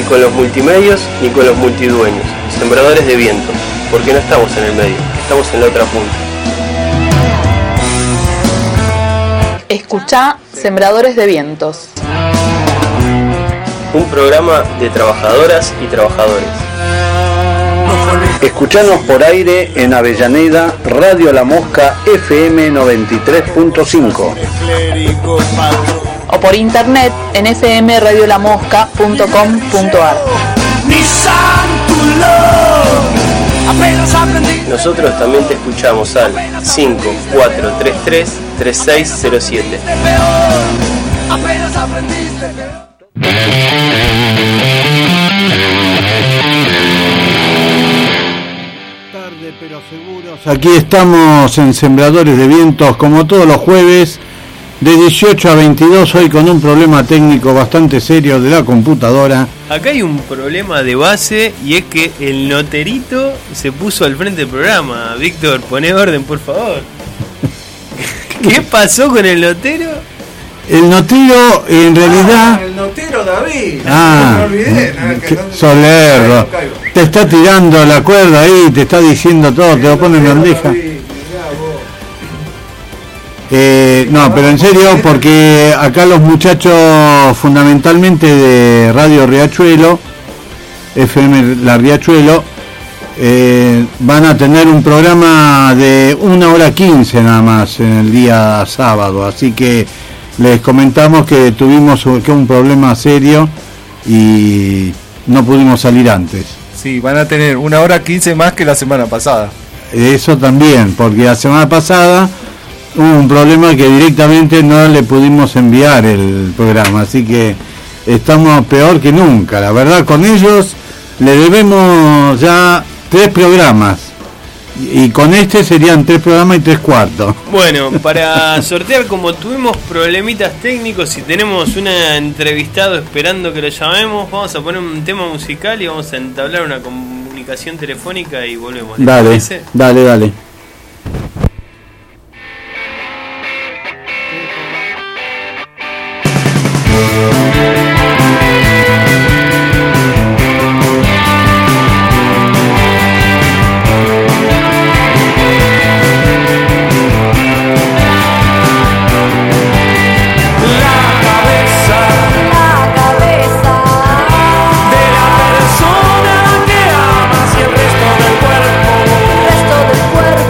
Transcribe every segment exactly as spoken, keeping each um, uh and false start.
con los multimedios ni con los multidueños, sembradores de viento, porque no estamos en el medio, estamos en la otra punta. Escuchá Sembradores de Vientos. Un programa de trabajadoras y trabajadores. Escuchanos por aire en Avellaneda, Radio La Mosca F M noventa y tres punto cinco. O por internet en f m radio la mosca punto com punto a r. Nosotros también te escuchamos al cinco cuatro tres tres tres seis cero siete. Tarde pero seguros. Aquí estamos en Sembradores de Vientos como todos los jueves de dieciocho a veintidós, hoy con un problema técnico bastante serio de la computadora. Acá hay un problema de base y es que el noterito se puso al frente del programa. Víctor, poné orden, por favor. ¿Qué pasó con el notero? El notero, en realidad... Ah, el notero David. Ah, no me olvidé. No, que no, Solerro. no caigo. Te está tirando la cuerda ahí, te está diciendo todo, te lo pone en bandeja. Eh, no, pero en serio, porque acá los muchachos fundamentalmente de Radio Riachuelo, F M La Riachuelo, eh, van a tener un programa de una hora quince nada más en el día sábado, así que les comentamos que tuvimos un problema serio y no pudimos salir antes. Sí, van a tener una hora quince más que la semana pasada. Eso también, porque la semana pasada hubo un problema que directamente no le pudimos enviar el programa, así que estamos peor que nunca. La verdad, con ellos le debemos ya tres programas y con este serían tres programas y tres cuartos. Bueno, para sortear, como tuvimos problemitas técnicos y tenemos un entrevistado esperando que lo llamemos, vamos a poner un tema musical y vamos a entablar una comunicación telefónica y volvemos. Dale, parece? dale, dale. Cuerpo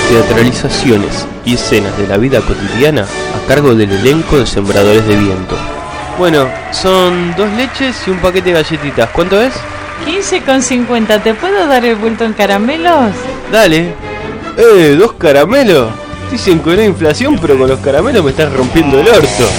teatralizaciones y escenas de la vida cotidiana a cargo del elenco de Sembradores de Viento. Bueno, son dos leches y un paquete de galletitas. ¿Cuánto es? quince con cincuenta. ¿Te puedo dar el vuelto en caramelos? Dale. Eh, ¿dos caramelos? Dicen que no hay inflación, pero con los caramelos me estás rompiendo el orto.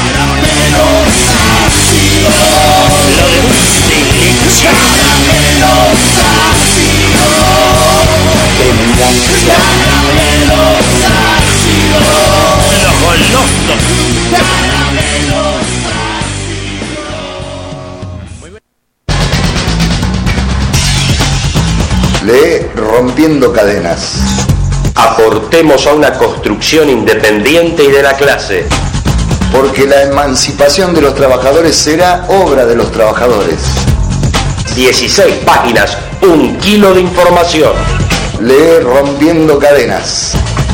Lee Rompiendo Cadenas. Aportemos a una construcción independiente y de la clase. Porque la emancipación de los trabajadores será obra de los trabajadores. dieciséis páginas, un kilo de información. Lee Rompiendo Cadenas.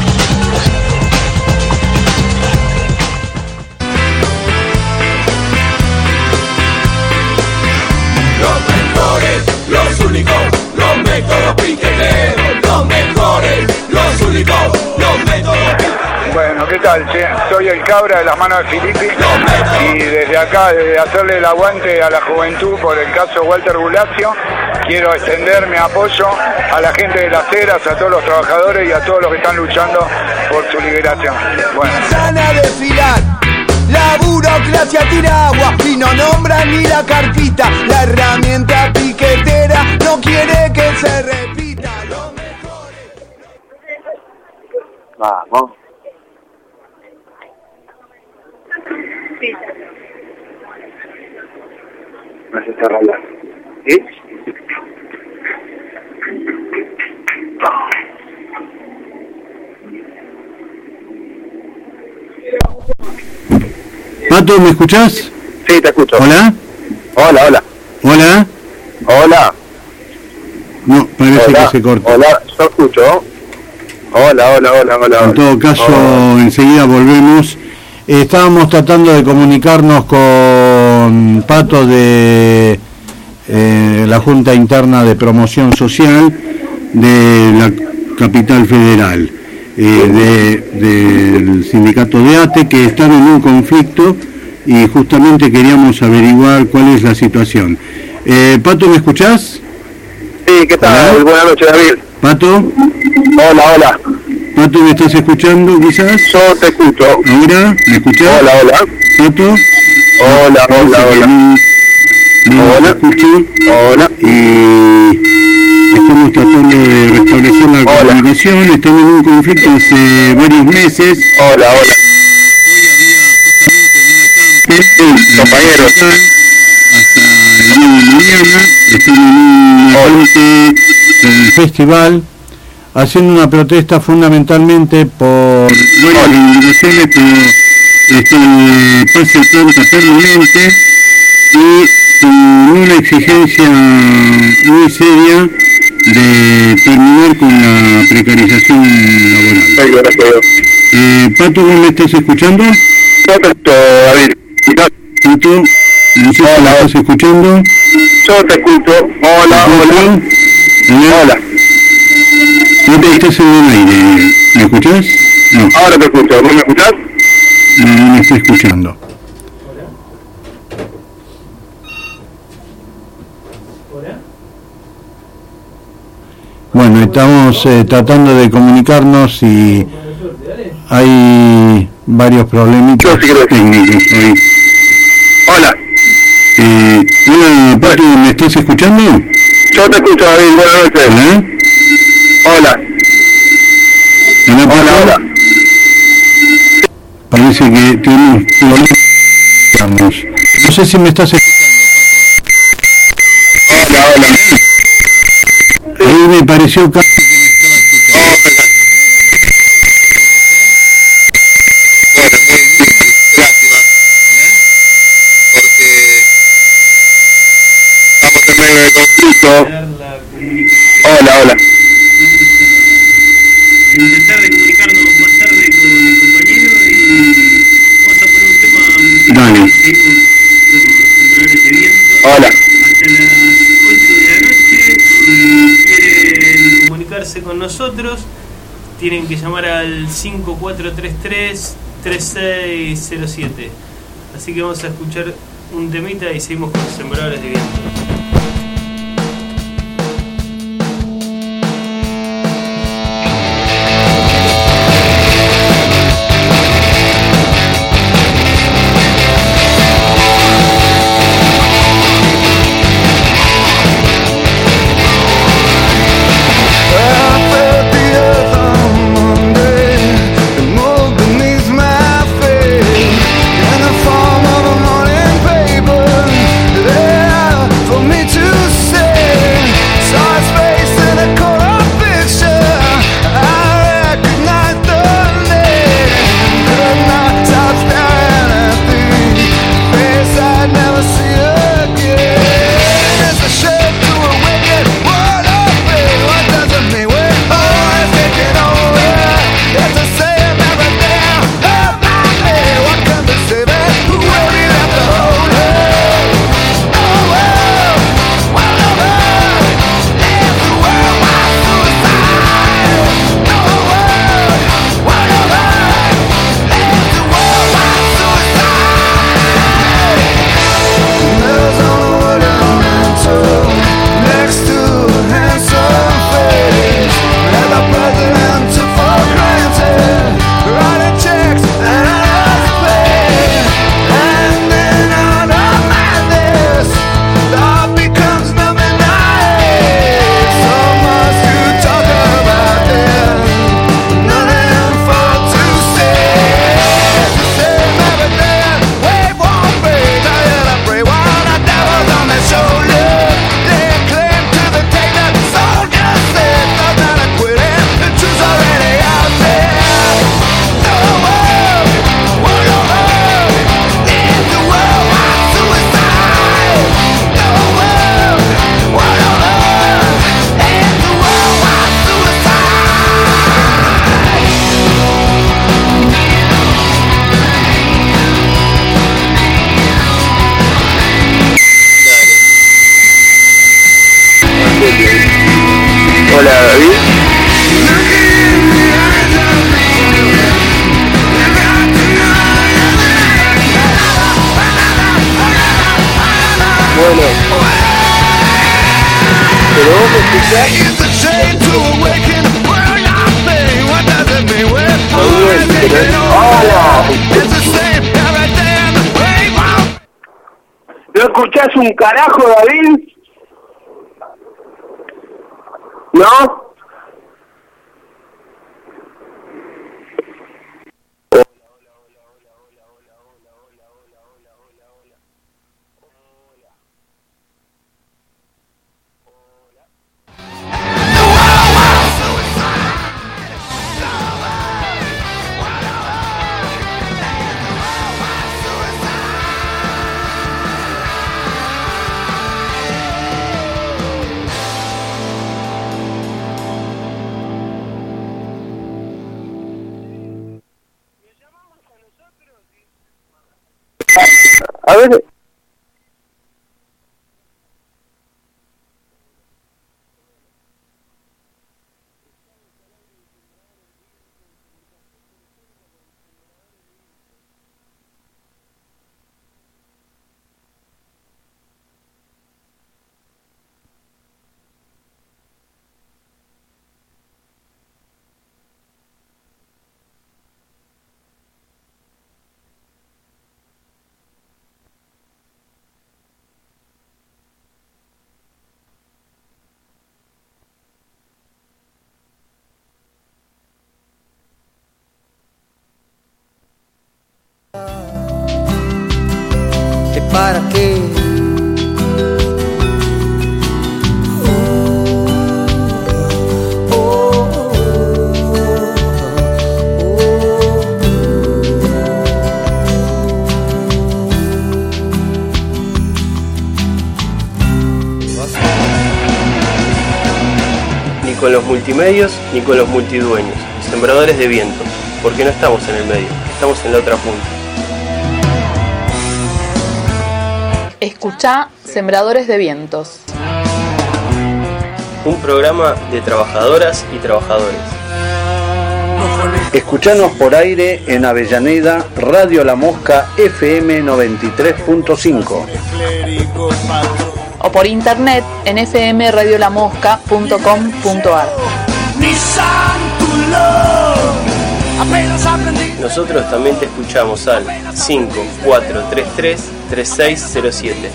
Los mejores, los únicos, los métodos piqueteros. Los mejores, los únicos, los métodos piqueteros. Bueno, ¿qué tal? Soy el Cabra de las manos de Filippi y desde acá, desde hacerle el aguante a la juventud por el caso Walter Bulacio, quiero extender mi apoyo a la gente de las Heras, a todos los trabajadores y a todos los que están luchando por su liberación. Bueno. Sana a desfilar. La burocracia tira agua y no nombra ni la carpita. La herramienta piquetera no quiere que se repita. Lo mejor es... Vamos. Sí. No se está hablando. ¿Sí? Pato, ¿me escuchás? Sí, te escucho. ¿Hola? Hola, hola. ¿Hola? Hola. No, parece hola, que se corta. Hola, yo escucho. Hola, hola, hola, hola. En todo caso, hola. Enseguida volvemos. Eh, estábamos tratando de comunicarnos con Pato de eh, la Junta Interna de Promoción Social de la Capital Federal, eh, de, del sindicato de A T E, que están en un conflicto y justamente queríamos averiguar cuál es la situación. Eh, Pato, ¿me escuchás? Sí, ¿qué tal? ¿Hola? Buenas noches, David. Pato. Hola, hola. Pato, ¿me estás escuchando quizás? Yo te escucho. ¿Ahora? ¿Me escuchás? Hola, hola. Pato. Hola, hola, hola. No, no hola. escucho. Hola. Y estamos tratando de restablecer la hola. comunicación. Estamos en un conflicto hace varios meses. Hola, hola. Hoy había justamente Sí, sí, compañeros. Hasta el día de mañana estamos en un ambiente del festival haciendo una protesta fundamentalmente por varias reivindicaciones, pero este pase de planta permanente y con una exigencia muy seria de terminar con la precarización laboral. Eh, Pato, ¿vos me estás escuchando? Perfecto, David. Pato, no sé si me estás escuchando. Yo te escucho. Hola, hola. Hola. Hola. No te estás en el aire. ¿Me escuchás? No. Ahora te escucho. ¿Vos me escuchás? No, no me estoy escuchando. Bueno, estamos eh, tratando de comunicarnos y hay varios problemitas técnicos hoy. Hola. Eh, hola, Pato, ¿me estás escuchando? Yo te escucho, David. Buenas noches. Hola. Hola. Hola, Pato. Hola, hola. Parece que tenemos problemas. No sé si me estás escuchando, Pato. Hola, hola. Ahí me pareció casi que me estaba escuchando. Bueno, muy lástima. Porque estamos en medio de conflicto. Hola, hola. Intentar de comunicarnos más tarde con mi compañero y vamos a poner un tema. Dale. Seguimos con los Sembradores de Viento. Hola. Hasta las ocho de la noche. Si quieren comunicarse con nosotros, tienen que llamar al cinco cuatro tres tres, tres seis cero siete. Así que vamos a escuchar un temita y seguimos con Sembradores de Viento. Hola David. Bueno, pero vos me escuchás. Hola. ¿No escuchás un carajo, David? ¿No? A ver. ¿Para qué? Ni con los multimedios ni con los multidueños, Sembradores de Viento, porque no estamos en el medio, estamos en la otra punta. Escuchá Sembradores de Vientos. Un programa de trabajadoras y trabajadores. Escuchanos por aire en Avellaneda, Radio La Mosca F M noventa y tres punto cinco. O por internet en f m radio la mosca punto com punto a r. Nosotros también te escuchamos al cinco cuatro tres tres tres seis cero siete.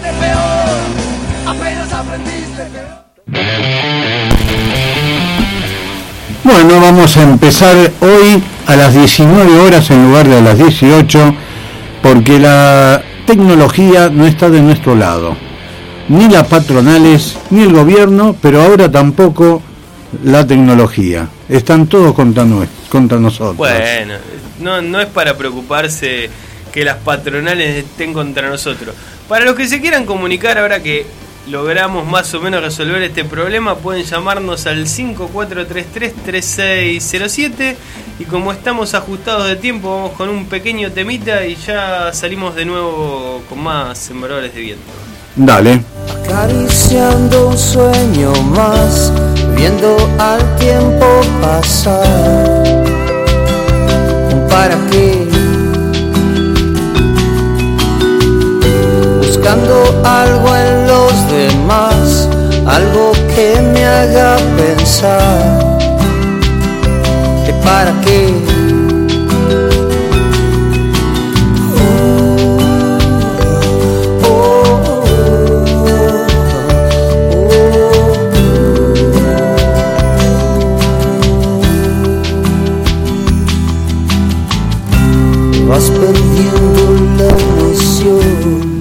Bueno, vamos a empezar hoy a las diecinueve horas en lugar de a las dieciocho, porque la tecnología no está de nuestro lado, ni las patronales, ni el gobierno, pero ahora tampoco la tecnología. Están todos contra, contra nosotros. Bueno, no, no es para preocuparse que las patronales estén contra nosotros. Para los que se quieran comunicar ahora que logramos más o menos resolver este problema, pueden llamarnos al cinco cuatro tres tres tres seis cero siete, y como estamos ajustados de tiempo vamos con un pequeño temita y ya salimos de nuevo con más Sembradores de Viento. Dale. Acariciando un sueño más, viendo al tiempo pasar. ¿Para qué? Buscando algo en los demás, algo que me haga pensar. ¿Que para qué? Vas perdiendo la emoción.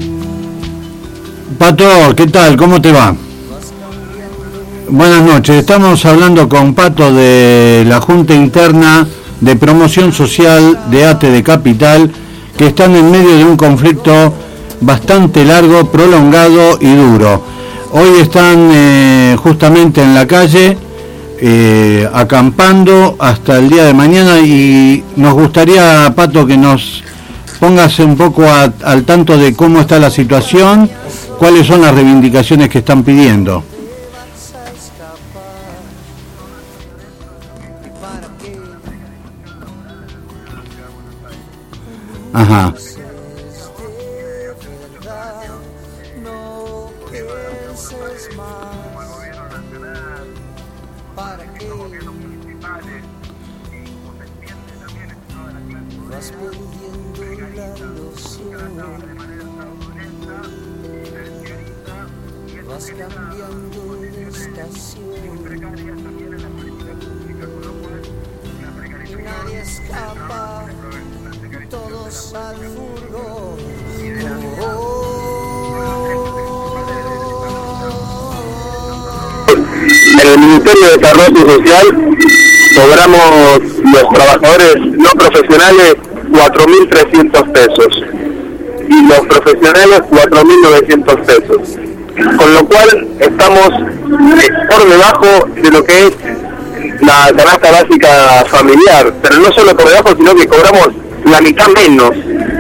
Pato, ¿qué tal? ¿Cómo te va? Buenas noches. Estamos hablando con Pato de la Junta Interna de Promoción Social de A T E de Capital, que están en medio de un conflicto bastante largo, prolongado y duro. Hoy están eh, justamente en la calle, eh, acampando hasta el día de mañana, y nos gustaría, Pato, que nos pongas un poco a, al tanto de cómo está la situación, cuáles son las reivindicaciones que están pidiendo. Ajá. En el Ministerio de Desarrollo Social cobramos los trabajadores no profesionales cuatro mil trescientos pesos y los profesionales cuatro mil novecientos pesos, con lo cual estamos por debajo de lo que es la canasta básica familiar, pero no solo por debajo, sino que cobramos la mitad menos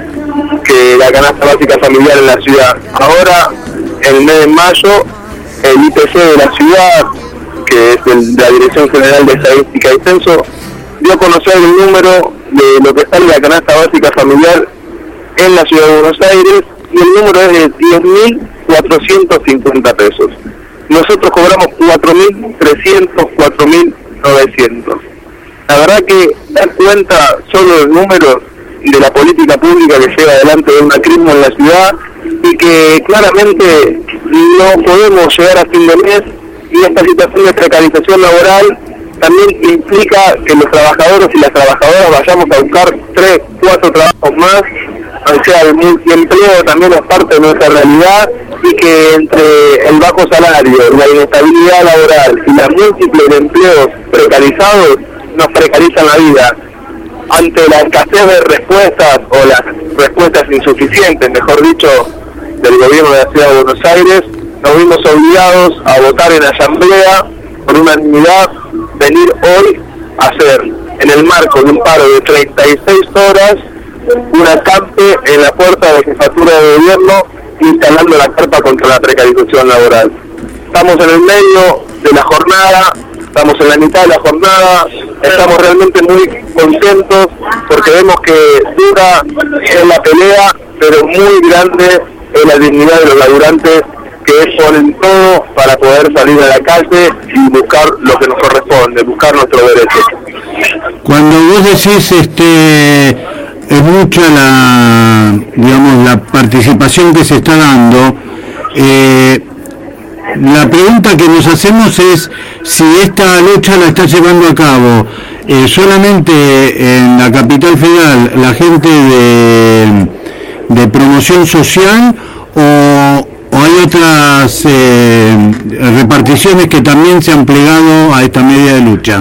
que la canasta básica familiar en la ciudad. Ahora, el mes de mayo, el I P C de la ciudad, que es el de la Dirección General de Estadística y Censo, dio a conocer el número de lo que sale la canasta básica familiar en la ciudad de Buenos Aires, y el número es de diez mil cuatrocientos cincuenta pesos. Nosotros cobramos cuatro mil trescientos, cuatro mil novecientos. La verdad que dar cuenta solo del número de la política pública que lleva adelante de un macrismo en la ciudad, y que claramente no podemos llegar a fin de mes, y esta situación de precarización laboral también implica que los trabajadores y las trabajadoras vayamos a buscar tres, cuatro trabajos más. O sea, el multiempleo también es parte de nuestra realidad, y que entre el bajo salario, la inestabilidad laboral y la múltiples de empleos precarizados nos precarizan la vida. Ante la escasez de respuestas, o las respuestas insuficientes, mejor dicho, del gobierno de la ciudad de Buenos Aires, nos vimos obligados a votar en asamblea por unanimidad, venir hoy a hacer, en el marco de un paro de treinta y seis horas, un acampe en la puerta de la jefatura de gobierno, instalando la carpa contra la precarización laboral. Estamos en el medio de la jornada, estamos en la mitad de la jornada, estamos realmente muy contentos porque vemos que dura es la pelea, pero muy grande es la dignidad de los laburantes que ponen todo para poder salir a la calle y buscar lo que nos corresponde, buscar nuestros derechos. Cuando vos decís este es mucha la digamos la participación que se está dando, eh, la pregunta que nos hacemos es si esta lucha la está llevando a cabo eh, solamente en la capital federal la gente de, de promoción social o, o hay otras eh, reparticiones que también se han plegado a esta medida de lucha.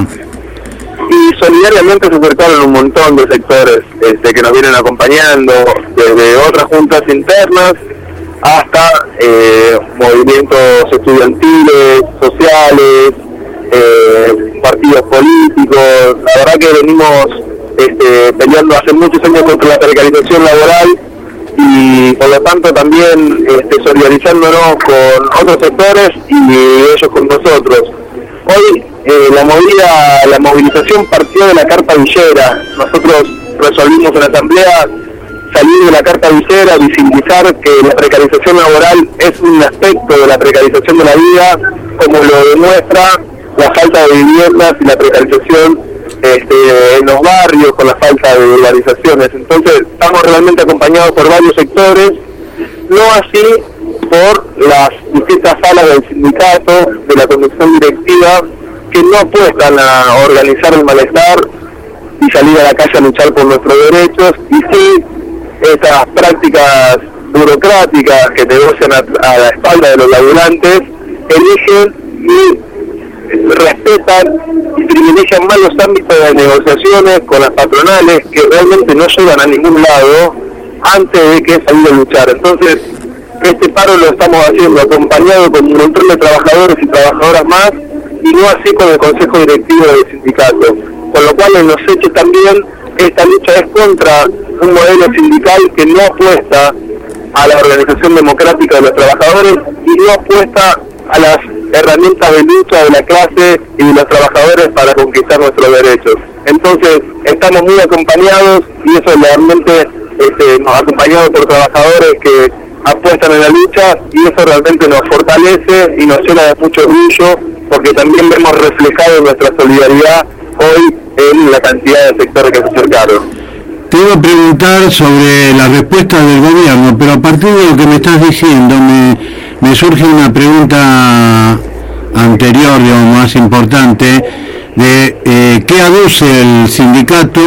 Y solidariamente se acercaron un montón de sectores este, que nos vienen acompañando, desde otras juntas internas hasta eh, movimientos estudiantiles, sociales, eh, partidos políticos. La verdad que venimos este, peleando hace muchos años contra la precarización laboral y por lo tanto también este, solidarizándonos con otros sectores y ellos con nosotros. Hoy eh, la movida, la movilización partió de la Carta Villera. Nosotros resolvimos en la asamblea salir de la Carta Villera, visibilizar que la precarización laboral es un aspecto de la precarización de la vida, como lo demuestra la falta de viviendas y la precarización este, en los barrios con la falta de urbanizaciones. Entonces estamos realmente acompañados por varios sectores, no así por las distintas salas del sindicato, de la conducción directiva, que no apuestan a organizar el malestar y salir a la calle a luchar por nuestros derechos, y sí estas prácticas burocráticas que negocian a, a la espalda de los laburantes, eligen y respetan y privilegian más los ámbitos de negociaciones con las patronales que realmente no llegan a ningún lado antes de que salir a luchar. Entonces, este paro lo estamos haciendo acompañado con un montón de trabajadores y trabajadoras más, y no así con el Consejo Directivo del sindicato. Con lo cual, en los hechos también, esta lucha es contra un modelo sindical que no apuesta a la organización democrática de los trabajadores y no apuesta a las herramientas de lucha de la clase y de los trabajadores para conquistar nuestros derechos. Entonces, estamos muy acompañados y eso realmente este, nos acompañado por trabajadores que apuestan en la lucha, y eso realmente nos fortalece y nos llena de mucho orgullo, porque también vemos reflejado nuestra solidaridad hoy en la cantidad de sectores que se acercaron. Te iba a preguntar sobre la respuesta del gobierno, pero a partir de lo que me estás diciendo me, me surge una pregunta anterior, digamos, más importante, de eh, qué aduce el sindicato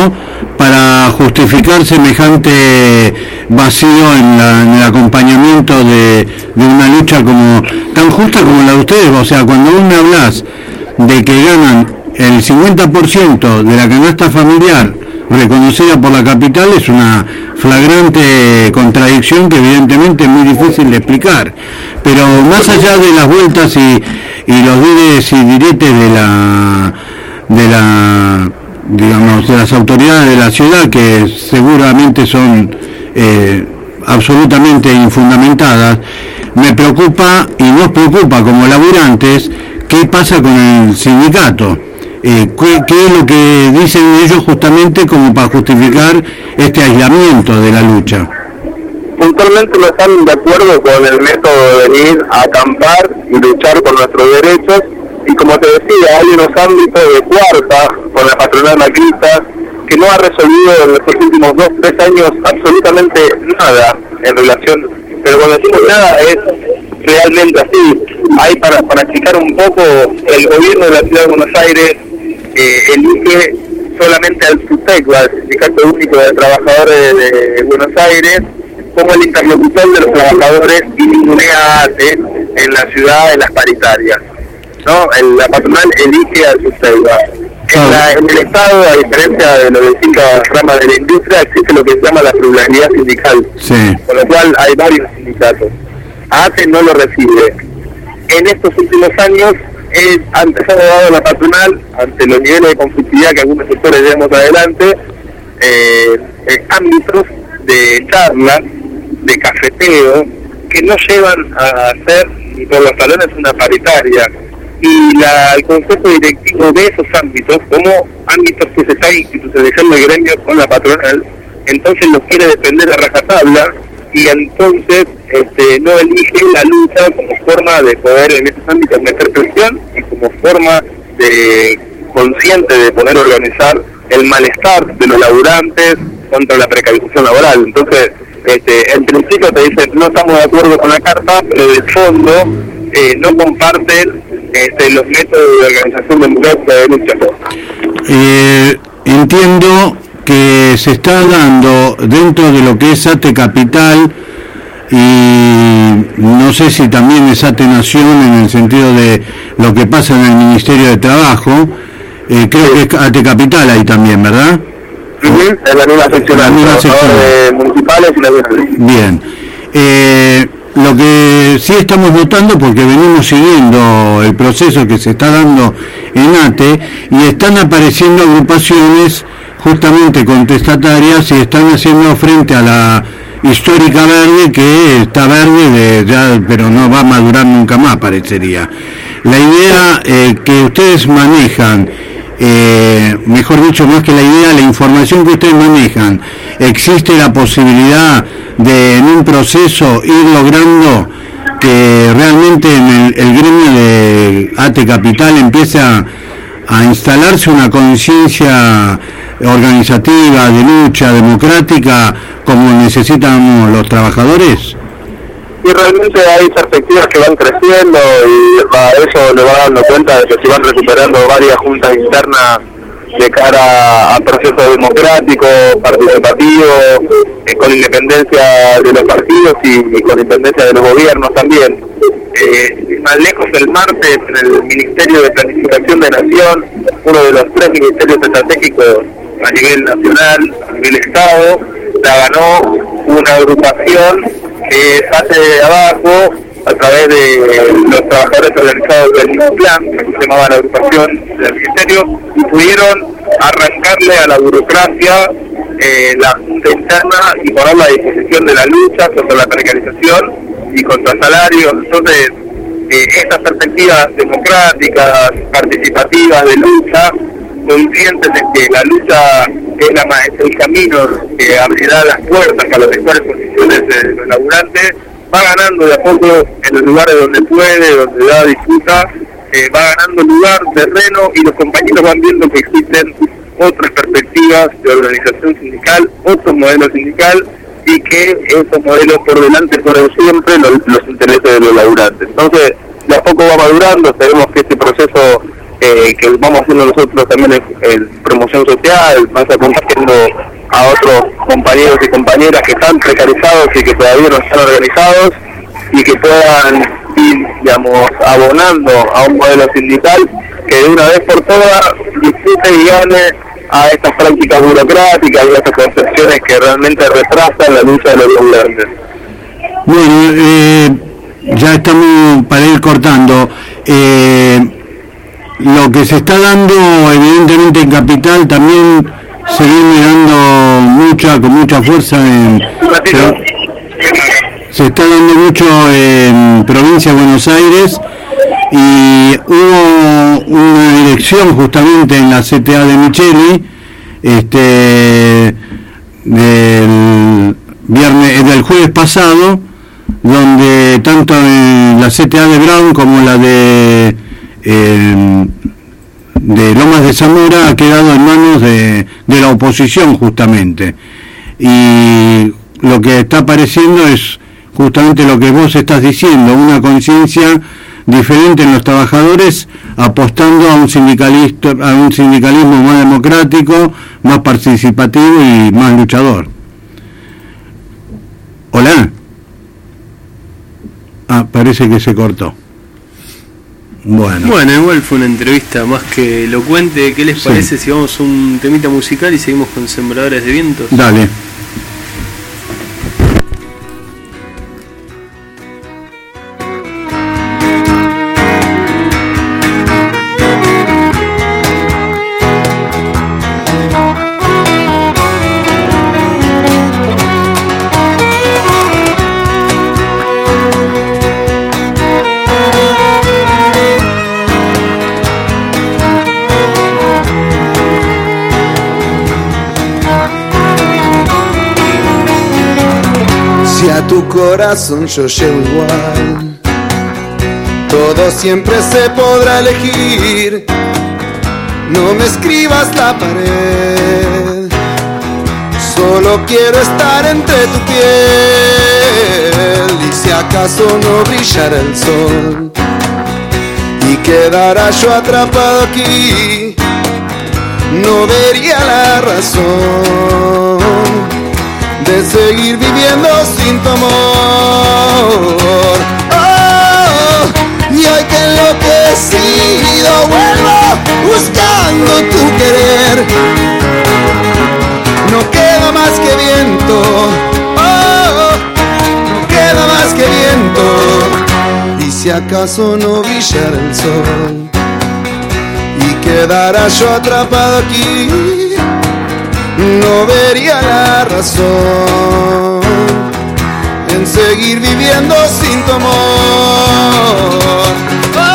para justificar semejante vacío en, la, en el acompañamiento de, de una lucha como tan justa como la de ustedes. O sea, cuando vos me hablás de que ganan el cincuenta por ciento de la canasta familiar reconocida por la capital, es una flagrante contradicción que evidentemente es muy difícil de explicar. Pero más allá de las vueltas y, y los diretes y diretes de la de la digamos de las autoridades de la ciudad, que seguramente son eh, absolutamente infundamentadas, me preocupa y nos preocupa como laburantes qué pasa con el sindicato. Eh, ¿qué, ¿Qué es lo que dicen ellos justamente como para justificar este aislamiento de la lucha? Puntualmente no están de acuerdo con el método de venir a acampar y luchar por nuestros derechos, y como te decía, hay unos ámbitos de cuarta con la patronal macrista que no ha resolvido en los últimos dos, tres años absolutamente nada en relación, pero cuando decimos nada es realmente así. Hay para, para explicar un poco, el gobierno de la Ciudad de Buenos Aires eh, elige solamente al SUTECBA, el Sindicato Único de Trabajadores de Buenos Aires, como el interlocutor de los trabajadores, y ningunea a ATE en la ciudad, en las paritarias, ¿no? El, la patronal elige al SUTECBA. En, la, en el Estado, a diferencia de las distintas ramas de la industria, existe lo que se llama la pluralidad sindical, sí. Con lo cual hay varios sindicatos. ATE no lo recibe. En estos últimos años eh, ha empezado a dar la patronal, ante los niveles de conflictividad que algunos sectores llevamos adelante, eh, eh, ámbitos de charla, de cafeteo, que no llevan a hacer ni por los salones una paritaria. y la, el consejo directivo de esos ámbitos, como ámbitos que se están institucionalizando el gremio con la patronal, entonces los quiere defender a rajatabla y entonces este, no elige la lucha como forma de poder en esos ámbitos meter presión y como forma de consciente de poder organizar el malestar de los laburantes contra la precarización laboral. Entonces, este, en principio te dicen no estamos de acuerdo con la carta, pero de fondo eh, no comparten este, los métodos de organización democrática de lucha. Eh, entiendo que se está dando dentro de lo que es ATE Capital y no sé si también es ATE Nación en el sentido de lo que pasa en el Ministerio de Trabajo, eh, creo que es ATE Capital ahí también, ¿verdad? Uh-huh. Es la misma sección, la misma sección de municipales y nacionales. Bien. Eh, lo que sí estamos notando, porque venimos siguiendo el proceso que se está dando en ATE, y están apareciendo agrupaciones justamente contestatarias y están haciendo frente a la histórica verde, que está verde de ya, pero no va a madurar nunca más, parecería. La idea eh, que ustedes manejan, eh, mejor dicho, más que la idea, la información que ustedes manejan, ¿existe la posibilidad de en un proceso ir logrando que realmente en el, el gremio de ATE Capital empiece a, a instalarse una conciencia organizativa, de lucha democrática, como necesitan los trabajadores? Y realmente hay perspectivas que van creciendo y a eso le va dando cuenta de que se van recuperando varias juntas internas de cara a procesos democráticos, participativos, eh, con independencia de los partidos y, y con independencia de los gobiernos también. Eh, más lejos el martes, en el Ministerio de Planificación de Nación, uno de los tres ministerios estratégicos a nivel nacional, a nivel Estado, la ganó una agrupación que parte de abajo a través de los trabajadores organizados del MINPLAN, que se llamaba la agrupación del Ministerio, y pudieron arrancarle a la burocracia eh, la junta interna y ponerla a disposición de la lucha contra la precarización y contra salarios. Entonces, eh, estas perspectivas democráticas, participativas de lucha, conscientes de que la lucha es, la, es el camino que abrirá las puertas a las mejores condiciones de los laburantes, va ganando de a poco en los lugares donde puede, donde da disputa, eh, va ganando lugar, terreno, y los compañeros van viendo que existen otras perspectivas de organización sindical, otro modelo sindical, y que esos modelos por delante ponen siempre los, los intereses de los laburantes. Entonces, de a poco va madurando, esperemos que este proceso eh, que vamos haciendo nosotros también en, en promoción social, vaya compartiendo a otros compañeros y compañeras que están precarizados y que todavía no están organizados, y que puedan ir, digamos, abonando a un modelo sindical que de una vez por todas discute y gane a estas prácticas burocráticas y a estas concepciones que realmente retrasan la lucha de los laburantes. Bueno, eh, ya estamos para ir cortando. Eh, lo que se está dando evidentemente en Capital también se viene dando mucha, con mucha fuerza en... Se, se está dando mucho en provincia de Buenos Aires, y hubo una elección justamente en la C T A de Micheli, este, del viernes, del jueves pasado, donde tanto en la C T A de Brown como la de eh, de Lomas de Zamora ha quedado en manos de, de la oposición justamente, y lo que está apareciendo es justamente lo que vos estás diciendo, una conciencia diferente en los trabajadores, apostando a un sindicalista, a un sindicalismo más democrático, más participativo y más luchador. Hola. Ah, parece que se cortó. Bueno. Bueno, igual fue una entrevista más que elocuente. ¿Qué les parece sí. si vamos a un temita musical y seguimos con Sembradores de Vientos? Dale. a tu corazón yo llego igual. Todo siempre se podrá elegir. No me escribas la pared. Solo quiero estar entre tu piel. Y si acaso no brillara el sol y quedara yo atrapado aquí, no vería la razón de seguir viviendo sin tu amor. Oh, y hoy que enloquecido vuelvo buscando tu querer. No queda más que viento, oh, no queda más que viento. Y si acaso no brillara el sol y quedara yo atrapado aquí, no vería la razón en seguir viviendo sin tu amor. Oh.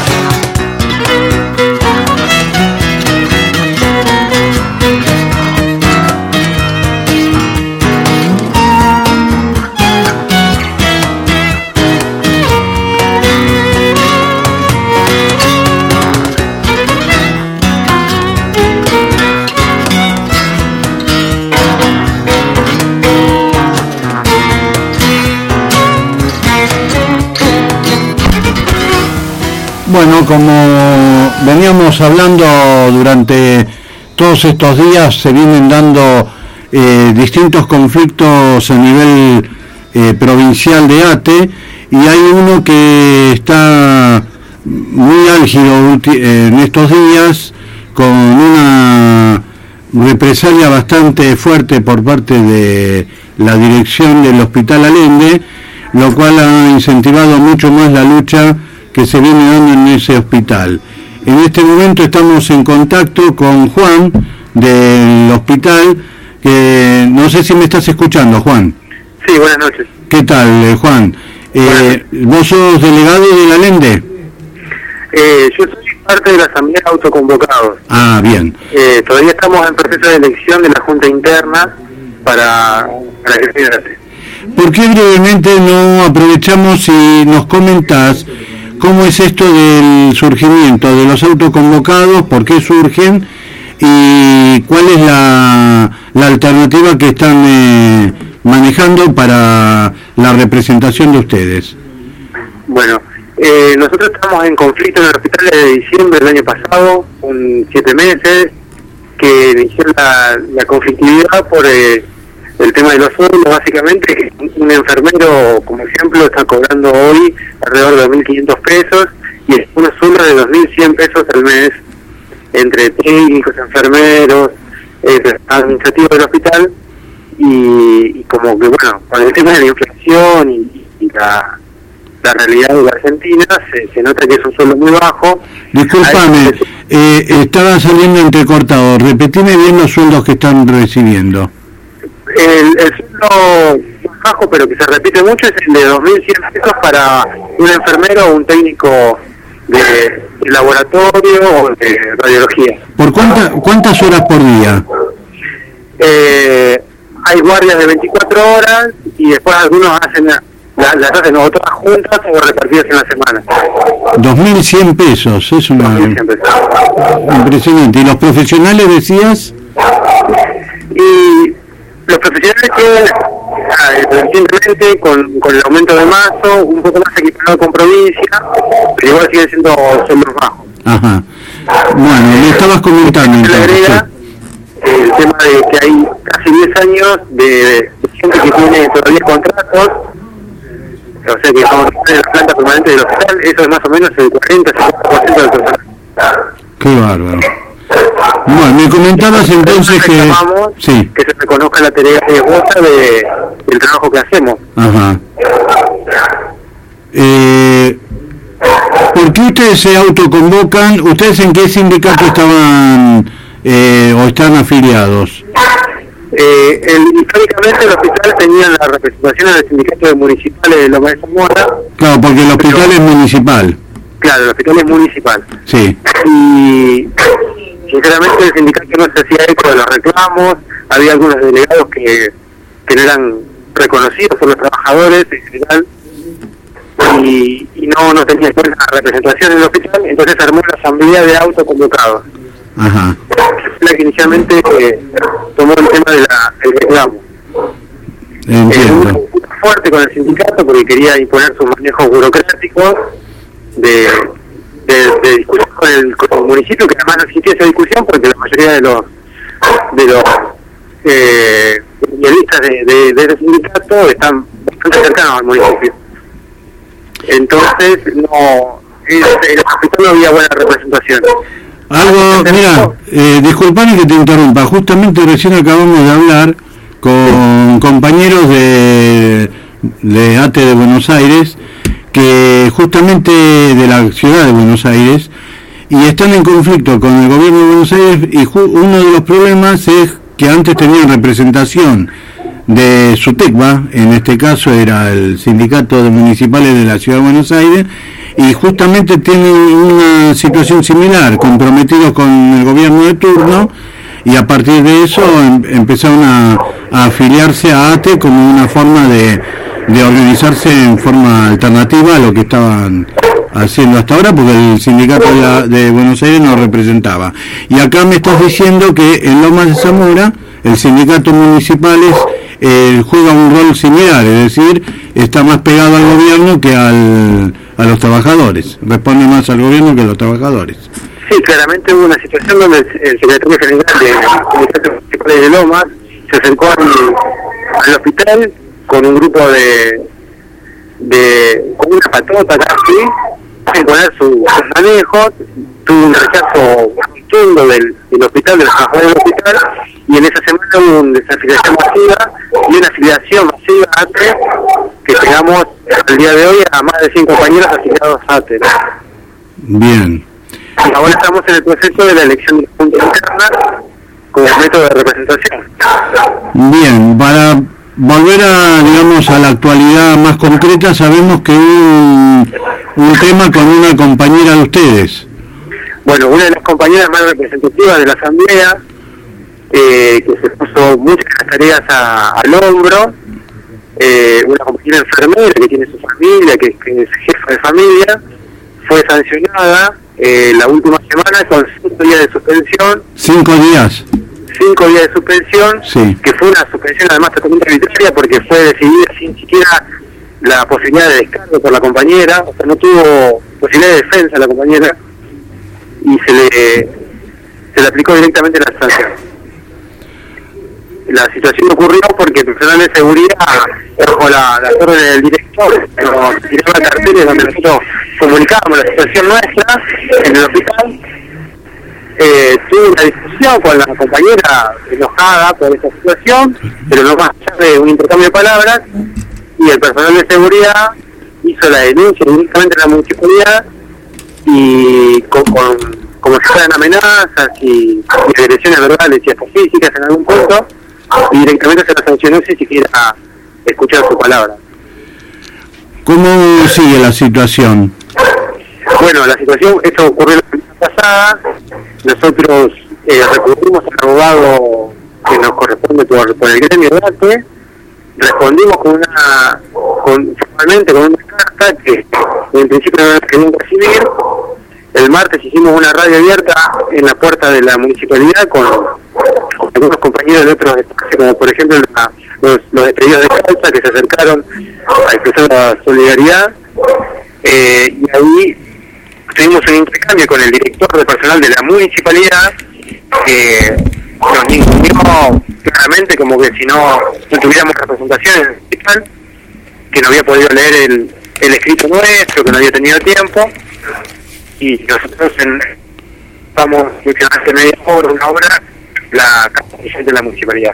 Bueno, como veníamos hablando durante todos estos días, se vienen dando eh, distintos conflictos a nivel eh, provincial de ATE, y hay uno que está muy álgido en estos días, con una represalia bastante fuerte por parte de la dirección del Hospital Allende, lo cual ha incentivado mucho más la lucha que se viene dando en ese hospital. En este momento estamos en contacto con Juan del hospital, que no sé si me estás escuchando, Juan. Sí, buenas noches. ¿Qué tal, eh, Juan? Eh, ¿Vos sos delegado del Allende? Eh, yo soy parte de la Asamblea de Autoconvocados. Ah, bien. Eh, todavía estamos en proceso de elección de la Junta Interna para, para que se hace. ¿Por qué brevemente no aprovechamos y nos comentás cómo es esto del surgimiento de los autoconvocados, por qué surgen y cuál es la, la alternativa que están eh, manejando para la representación de ustedes? Bueno, eh, nosotros estamos en conflicto en el hospital desde diciembre del año pasado, un siete meses, que inició la, la conflictividad por eh, el tema de los sueldos, básicamente, que un enfermero, como ejemplo, está cobrando hoy alrededor de dos mil quinientos pesos y es una sueldo de dos mil cien pesos al mes, entre técnicos, enfermeros, eh, administrativos del hospital, y, y como que, bueno, con el tema de la inflación y, y la, la realidad de la Argentina, se, se nota que es un sueldo muy bajo. Disculpame, eh, estaba saliendo entrecortado, repetime bien los sueldos que están recibiendo. El, el sueldo bajo, pero que se repite mucho, es el de dos mil cien pesos para un enfermero o un técnico de, de laboratorio o de radiología. ¿Por cuánta, cuántas horas por día? Eh, hay guardias de veinticuatro horas y después algunos hacen la, las hacen o todas juntas o repartidas en la semana. dos mil cien pesos, es una impresionante. ¿Y los profesionales decías? Y los profesionales tienen, recientemente, con, con el aumento de mazo, un poco más equiparado con provincia, pero igual siguen siendo sueldos bajos. Ajá. Bueno, me estabas comentando entonces. Le agrega el tema de que hay casi diez años de, de gente que tiene todavía contratos, o sea que estamos en la planta permanente del hospital, eso es más o menos el cuarenta a cincuenta por ciento del personal. Qué bárbaro. Bueno, me comentabas entonces que... Sí. Que se reconozca la tarea riesgosa de, del trabajo que hacemos. Ajá. Eh, ¿Por qué ustedes se autoconvocan? ¿Ustedes en qué sindicato estaban eh, o están afiliados? Eh, el, históricamente el hospital tenía la representación en el sindicato de municipales de Loma de Zamora. Claro, porque el hospital pero, es municipal. Claro, el hospital es municipal. Sí. Y sinceramente el sindicato no se hacía eco de los reclamos, había algunos delegados que, que no eran reconocidos por los trabajadores en general, y, y no, no tenía buena representación en el hospital, entonces armó la asamblea de autoconvocados. Ajá. La que inicialmente eh, tomó el tema de la, del reclamo. Entiendo. Eh, un fuerte con el sindicato porque quería imponer sus manejos burocráticos de, de, de discusión con el, con el municipio, que además no existía esa discusión porque la mayoría de los de los eh, periodistas de, de, de ese sindicato están bastante cercanos al municipio. Entonces, no, en el hospital no había buena representación. Algo, mira, eh, disculpame que te interrumpa, justamente recién acabamos de hablar con compañeros de, de A T E de Buenos Aires, que justamente de la ciudad de Buenos Aires, y están en conflicto con el gobierno de Buenos Aires, y ju- uno de los problemas es que antes tenían representación de SUTECBA, en este caso era el sindicato de municipales de la ciudad de Buenos Aires, y justamente tienen una situación similar, comprometidos con el gobierno de turno, y a partir de eso em, empezaron a, a afiliarse a A T E como una forma de, de organizarse en forma alternativa a lo que estaban haciendo hasta ahora, porque el sindicato de, la, de Buenos Aires no representaba. Y acá me estás diciendo que en Lomas de Zamora el sindicato municipales eh, juega un rol similar, es decir, está más pegado al gobierno que al, a los trabajadores, responde más al gobierno que a los trabajadores. Sí, claramente hubo una situación donde el, el secretario general de Sindicatos Municipales de Lomas se acercó al, al hospital con un grupo de, de con una patota casi, a imponer sus su manejos, tuvo un rechazo rotundo del, del hospital, de los trabajadores del hospital, y en esa semana hubo una desafiliación masiva y una afiliación masiva a A T E, que llegamos al día de hoy a más de cien compañeros afiliados a A T E. Bien. Y ahora estamos en el proceso de la elección de la Junta Interna como método de representación. Bien, para volver a, digamos, a la actualidad más concreta, sabemos que hubo un, un tema con una compañera de ustedes. Bueno, una de las compañeras más representativas de la asamblea, eh, que se puso muchas tareas a, al hombro, eh, una compañera enfermera que tiene su familia, que, que es jefa de familia, fue sancionada eh, la última semana con cinco días de suspensión. Cinco días. Cinco días de suspensión, Sí. que fue una suspensión además totalmente arbitraria porque fue decidida sin siquiera la posibilidad de descargo por la compañera, o sea, no tuvo posibilidad de defensa la compañera, y se le se le aplicó directamente la sanción. La situación ocurrió porque el personal de seguridad, bajo la, la orden del director, nos tiraba carteles donde nosotros comunicábamos la situación nuestra en el hospital. Eh, tuve una discusión con la compañera enojada por esta situación, pero no más allá de un intercambio de palabras, y el personal de seguridad hizo la denuncia directamente a la municipalidad, y con, con como si fueran amenazas y, y agresiones verbales y hasta físicas en algún punto, y directamente se la sancionó sin siquiera escuchar su palabra. ¿Cómo sigue la situación? Bueno, la situación, esto ocurrió la semana pasada, nosotros eh, recurrimos al abogado que nos corresponde por, por el gremio de A T E, respondimos con una, con, formalmente con una carta que en principio no nos querían recibir. El martes hicimos una radio abierta en la puerta de la municipalidad con, con algunos compañeros de otros espacios, como por ejemplo la, los, los despedidos de Calza, que se acercaron a expresar la solidaridad, eh, y ahí tuvimos un intercambio con el director de personal de la municipalidad, que nos ninguneó claramente como que si no, no tuviéramos representación en el hospital, que no había podido leer el, el escrito nuestro, que no había tenido tiempo, y nosotros en, vamos hace media hora, una hora, la capacitación de la municipalidad.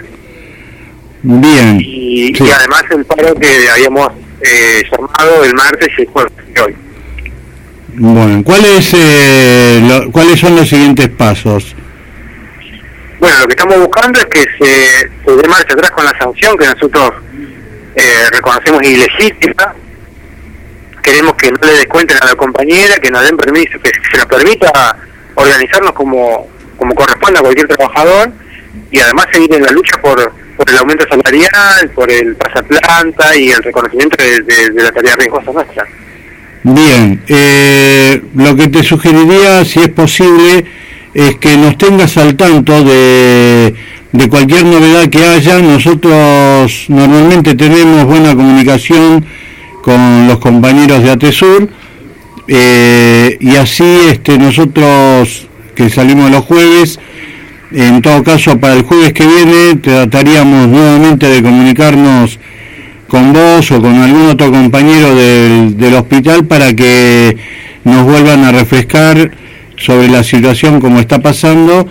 Bien. Y, Sí. y además el paro que habíamos eh, llamado el martes y el jueves de hoy. Bueno, ¿cuáles eh, lo, cuáles son los siguientes pasos? Bueno, lo que estamos buscando es que se, se dé marcha atrás con la sanción que nosotros eh, reconocemos ilegítima. Queremos que no le descuenten a la compañera, que nos den permiso, que se nos permita organizarnos como, como corresponde a cualquier trabajador, y además seguir en la lucha por por el aumento salarial, por el pasaplanta y el reconocimiento de, de, de la tarea riesgosa nuestra. Bien, eh, lo que te sugeriría, si es posible, es que nos tengas al tanto de, de cualquier novedad que haya. Nosotros normalmente tenemos buena comunicación con los compañeros de ATESUR, eh, y así este, nosotros que salimos los jueves, en todo caso para el jueves que viene trataríamos nuevamente de comunicarnos con vos o con algún otro compañero del, del hospital para que nos vuelvan a refrescar sobre la situación como está pasando,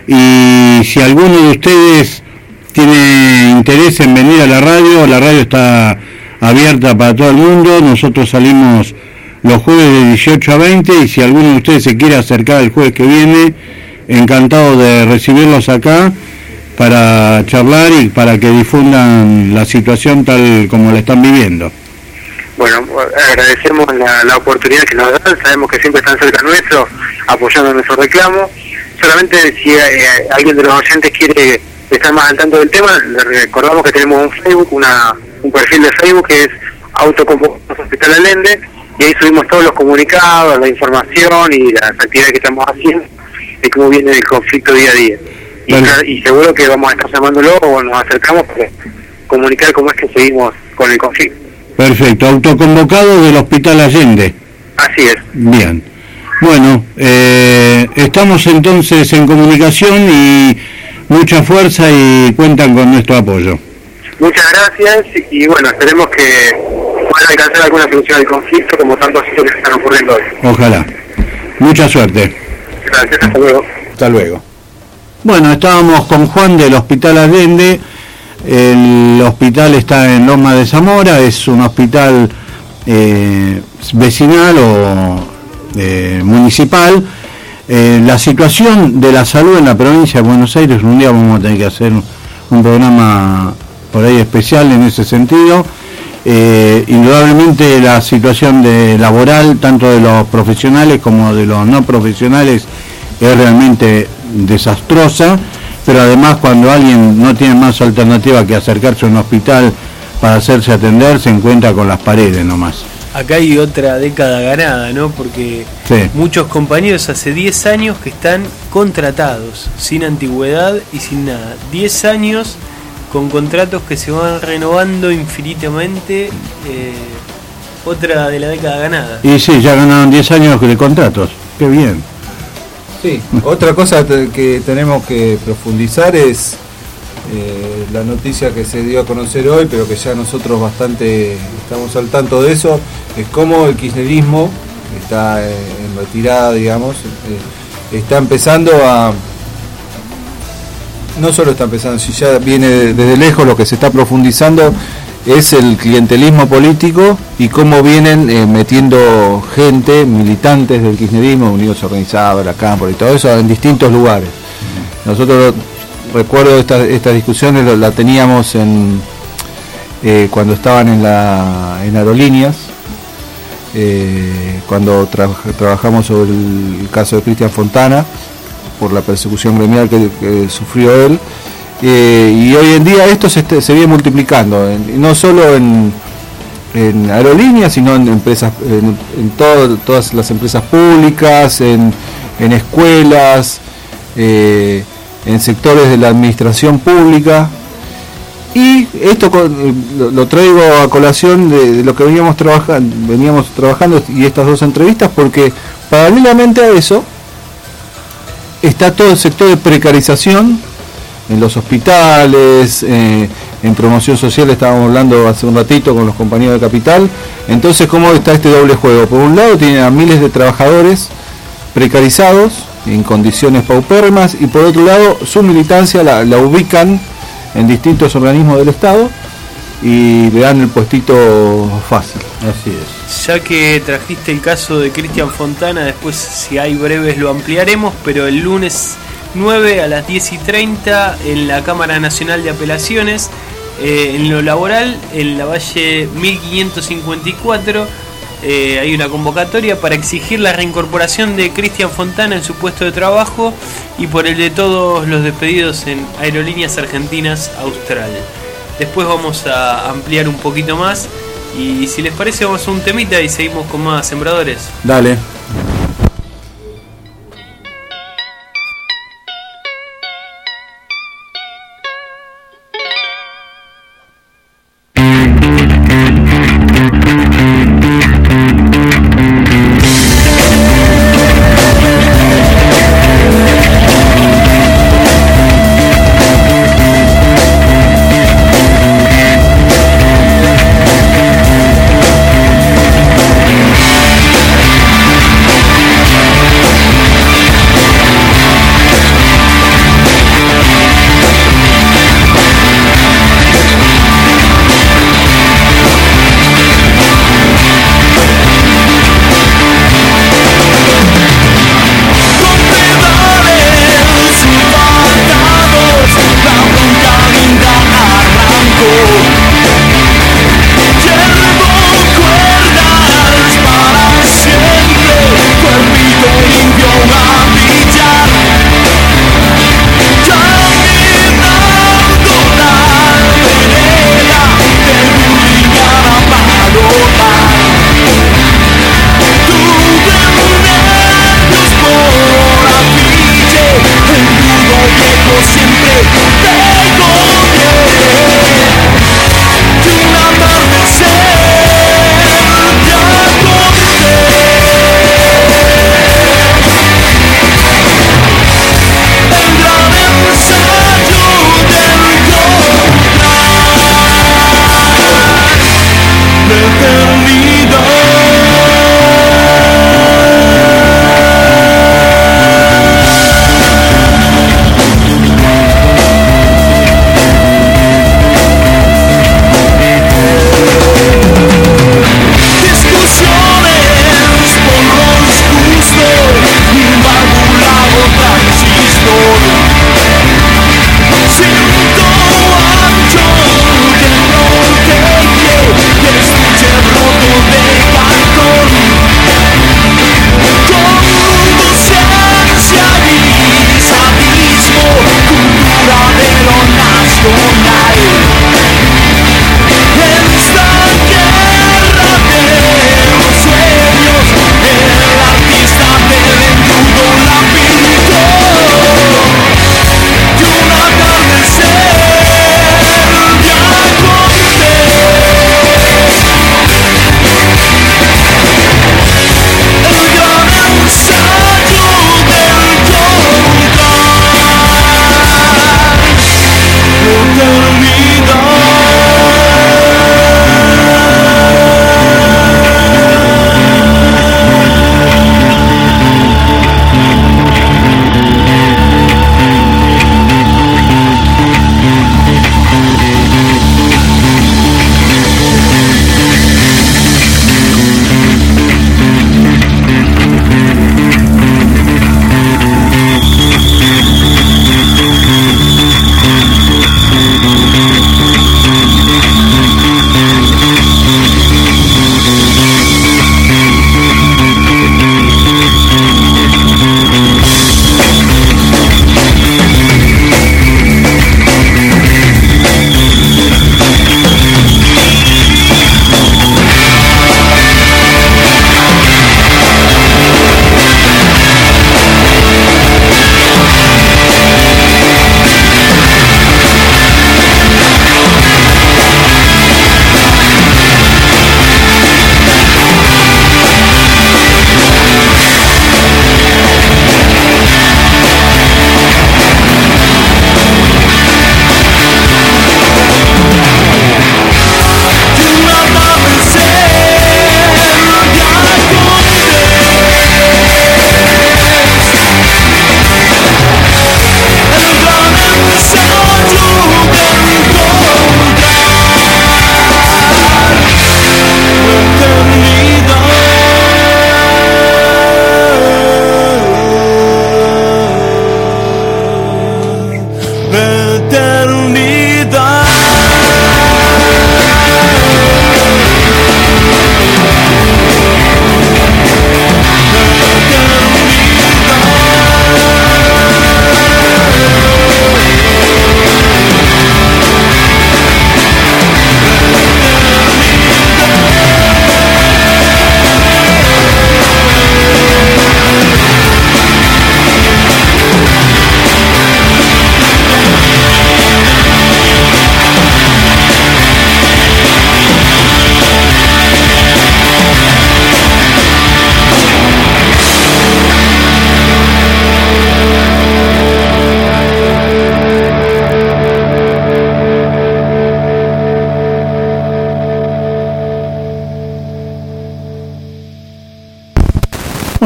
y si alguno de ustedes tiene interés en venir a la radio, la radio está abierta para todo el mundo. Nosotros salimos los jueves de dieciocho a veinte, y si alguno de ustedes se quiere acercar el jueves que viene, encantado de recibirlos acá para charlar y para que difundan la situación tal como la están viviendo. Bueno, agradecemos la, la oportunidad que nos dan, sabemos que siempre están cerca nuestro, apoyando nuestro reclamo. Solamente si eh, alguien de los oyentes quiere estar más al tanto del tema, le recordamos que tenemos un Facebook, una, un perfil de Facebook que es Autoconvocados Hospital Allende, y ahí subimos todos los comunicados, la información y las actividades que estamos haciendo de cómo viene el conflicto día a día. Y, bueno, y seguro que vamos a estar llamándolo o nos acercamos para comunicar cómo es que seguimos con el conflicto. Perfecto, autoconvocado del Hospital Allende. Así es. Bien. Bueno, eh, estamos entonces en comunicación y mucha fuerza y cuentan con nuestro apoyo. Muchas gracias y bueno, esperemos que puedan alcanzar alguna solución al conflicto como tantos sitios que están ocurriendo hoy. Ojalá. Mucha suerte. Gracias, hasta luego. Hasta luego. Bueno, estábamos con Juan del Hospital Allende. El hospital está en Loma de Zamora, es un hospital eh, vecinal o eh, municipal. Eh, la situación de la salud en la provincia de Buenos Aires, un día vamos a tener que hacer un, un programa por ahí especial en ese sentido. Eh, indudablemente la situación de laboral, tanto de los profesionales como de los no profesionales, es realmente desastrosa, pero además cuando alguien no tiene más alternativa que acercarse a un hospital para hacerse atender, se encuentra con las paredes nomás. Acá hay otra década ganada, ¿no? Porque sí, muchos compañeros hace diez años que están contratados, sin antigüedad y sin nada. diez años con contratos que se van renovando infinitamente, eh, otra de la década ganada. Y sí, ya ganaron diez años de contratos, qué bien. Sí, otra cosa que tenemos que profundizar es eh, la noticia que se dio a conocer hoy, pero que ya nosotros bastante estamos al tanto de eso, es cómo el kirchnerismo está eh, en retirada, digamos, eh, está empezando a... No solo está empezando, si ya viene desde lejos, lo que se está profundizando es el clientelismo político y cómo vienen eh, metiendo gente, militantes del kirchnerismo, Unidos Organizados, la Cámpora y todo eso en distintos lugares. Nosotros, recuerdo estas estas discusiones, la teníamos en eh, cuando estaban en la en aerolíneas, eh, cuando tra trabajamos sobre el, el caso de Cristian Fontana, por la persecución gremial que, que sufrió él. Eh, y hoy en día esto se, se viene multiplicando, en, no solo en, en aerolíneas, sino en empresas, en, en todo, todas las empresas públicas, en, en escuelas, eh, en sectores de la administración pública. Y esto lo, lo traigo a colación de, de lo que veníamos trabajando, veníamos trabajando y estas dos entrevistas, porque paralelamente a eso está todo el sector de precarización en los hospitales, eh, en promoción social, estábamos hablando hace un ratito con los compañeros de Capital. Entonces, ¿cómo está este doble juego? Por un lado tienen a miles de trabajadores precarizados en condiciones paupérrimas, y por otro lado su militancia la, la ubican en distintos organismos del Estado y le dan el puestito fácil. Así es. Ya que trajiste el caso de Cristian Fontana, después si hay breves lo ampliaremos, pero el lunes nueve a las diez y treinta en la Cámara Nacional de Apelaciones, eh, en lo laboral, en la Valle mil quinientos cincuenta y cuatro, eh, hay una convocatoria para exigir la reincorporación de Cristian Fontana en su puesto de trabajo y por el de todos los despedidos en Aerolíneas Argentinas Austral. Después vamos a ampliar un poquito más y si les parece vamos a un temita y seguimos con más Sembradores. Dale. We'll be right back.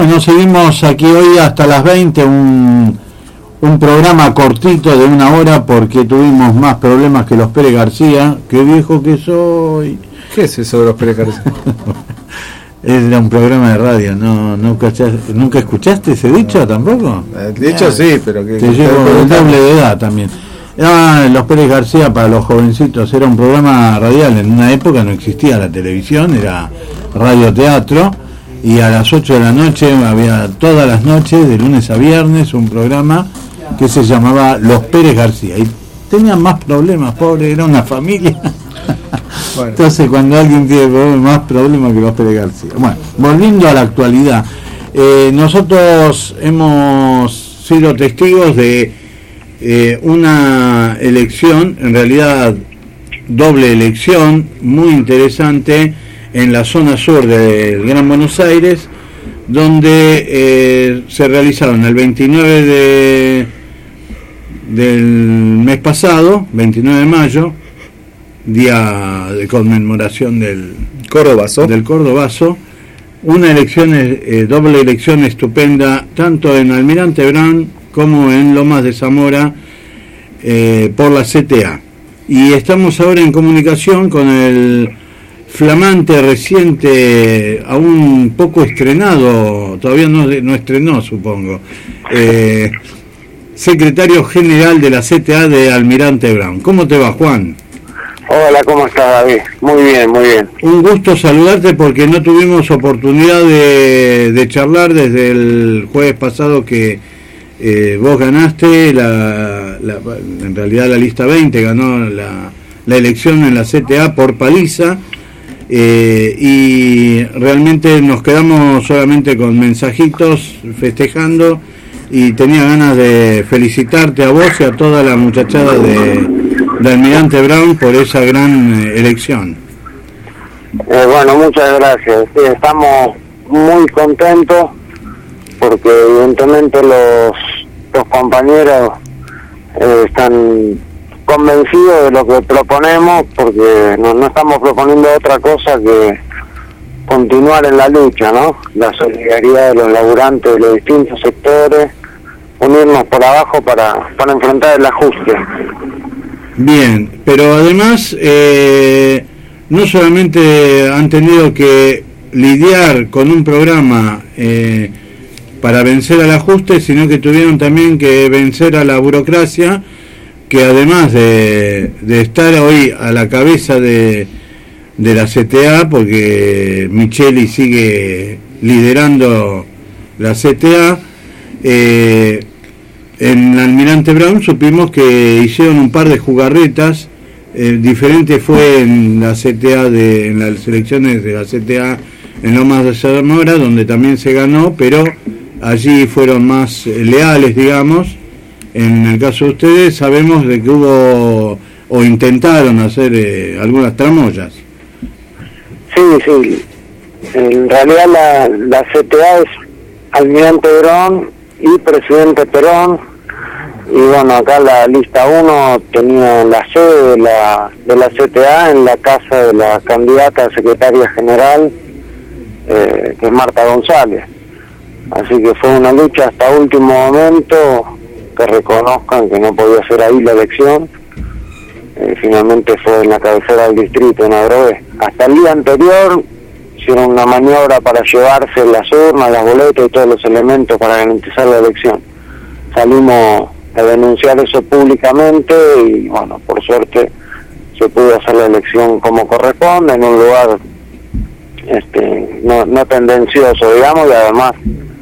Bueno, seguimos aquí hoy hasta las veinte, un, un programa cortito de una hora porque tuvimos más problemas que los Pérez García. Qué viejo que soy. ¿Qué es eso de los Pérez García? Era un programa de radio, no, no cachaste, ¿nunca escuchaste ese dicho tampoco? De hecho sí, pero que... Te llevo el doble de edad también. Ah, los Pérez García para los jovencitos era un programa radial, en una época no existía la televisión, era radioteatro, y a las ocho de la noche había todas las noches, de lunes a viernes, un programa que se llamaba Los Pérez García, y tenían más problemas, pobre, era una familia. Bueno. Entonces cuando alguien tiene problemas, más problemas que los Pérez García. Bueno, volviendo a la actualidad, eh, nosotros hemos sido testigos de eh, una elección, en realidad doble elección, muy interesante en la zona sur del Gran Buenos Aires, donde eh, se realizaron el veintinueve de, del mes pasado, veintinueve de mayo, día de conmemoración del Cordobazo, del Cordobazo, una elección, eh, doble elección estupenda, tanto en Almirante Brown como en Lomas de Zamora, eh, por la C T A. Y estamos ahora en comunicación con el flamante, reciente, aún poco estrenado, todavía no, no estrenó, supongo, eh, secretario general de la C T A de Almirante Brown. ¿Cómo te va, Juan? Hola, ¿cómo estás, David? Muy bien, muy bien. Un gusto saludarte porque no tuvimos oportunidad de, de charlar desde el jueves pasado que eh, vos ganaste, la, la, en realidad la lista veinte ganó la, la elección en la C T A por paliza, eh, y realmente nos quedamos solamente con mensajitos festejando, y tenía ganas de felicitarte a vos y a toda la muchachada de... de Almirante Brown por esa gran eh, elección. Eh, bueno, muchas gracias. Sí, estamos muy contentos porque evidentemente los, los compañeros eh, están convencidos de lo que proponemos, porque no, no estamos proponiendo otra cosa que continuar en la lucha, ¿no? La solidaridad de los laburantes de los distintos sectores, unirnos por abajo para, para enfrentar el ajuste. Bien, pero además eh, no solamente han tenido que lidiar con un programa eh, para vencer al ajuste, sino que tuvieron también que vencer a la burocracia, que además de, de estar hoy a la cabeza de, de la C T A, porque Micheli sigue liderando la C T A, eh, en Almirante Brown supimos que hicieron un par de jugarretas, eh, diferente fue en la C T A, de, en las elecciones de la C T A en Lomas de Zamora, donde también se ganó, pero allí fueron más eh, leales, digamos. En el caso de ustedes sabemos de que hubo, o intentaron hacer eh, algunas tramoyas. Sí, sí, en realidad la, la C T A es Almirante Brown y Presidente Perón, y bueno, acá la lista uno tenía la sede de la, de la C T A en la casa de la candidata a secretaria general, eh, que es Marta González. Así que fue una lucha hasta último momento, que reconozcan que no podía ser ahí la elección. Eh, finalmente fue en la cabecera del distrito, en Adrogué. Hasta el día anterior hicieron una maniobra para llevarse las urnas, las boletas y todos los elementos para garantizar la elección. Salimos a denunciar eso públicamente y bueno, por suerte se pudo hacer la elección como corresponde, en un lugar este no, no tendencioso, digamos, y además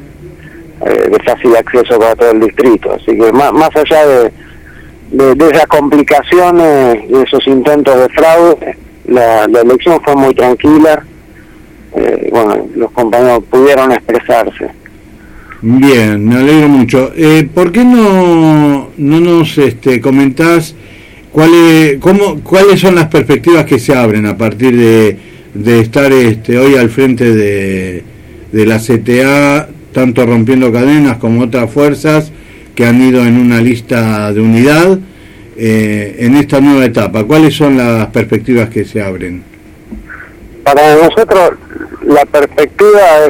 eh, de fácil acceso para todo el distrito. Así que más, más allá de, de, de esas complicaciones y esos intentos de fraude, la, la elección fue muy tranquila. Eh, bueno, los compañeros pudieron expresarse. Bien, me alegro mucho. Eh, ¿Por qué no, no nos este, comentás cuáles, cómo, cuáles son las perspectivas que se abren a partir de, de estar este, hoy al frente de, de la C T A, tanto Rompiendo Cadenas como otras fuerzas que han ido en una lista de unidad eh, en esta nueva etapa? ¿Cuáles son las perspectivas que se abren? Para nosotros la perspectiva es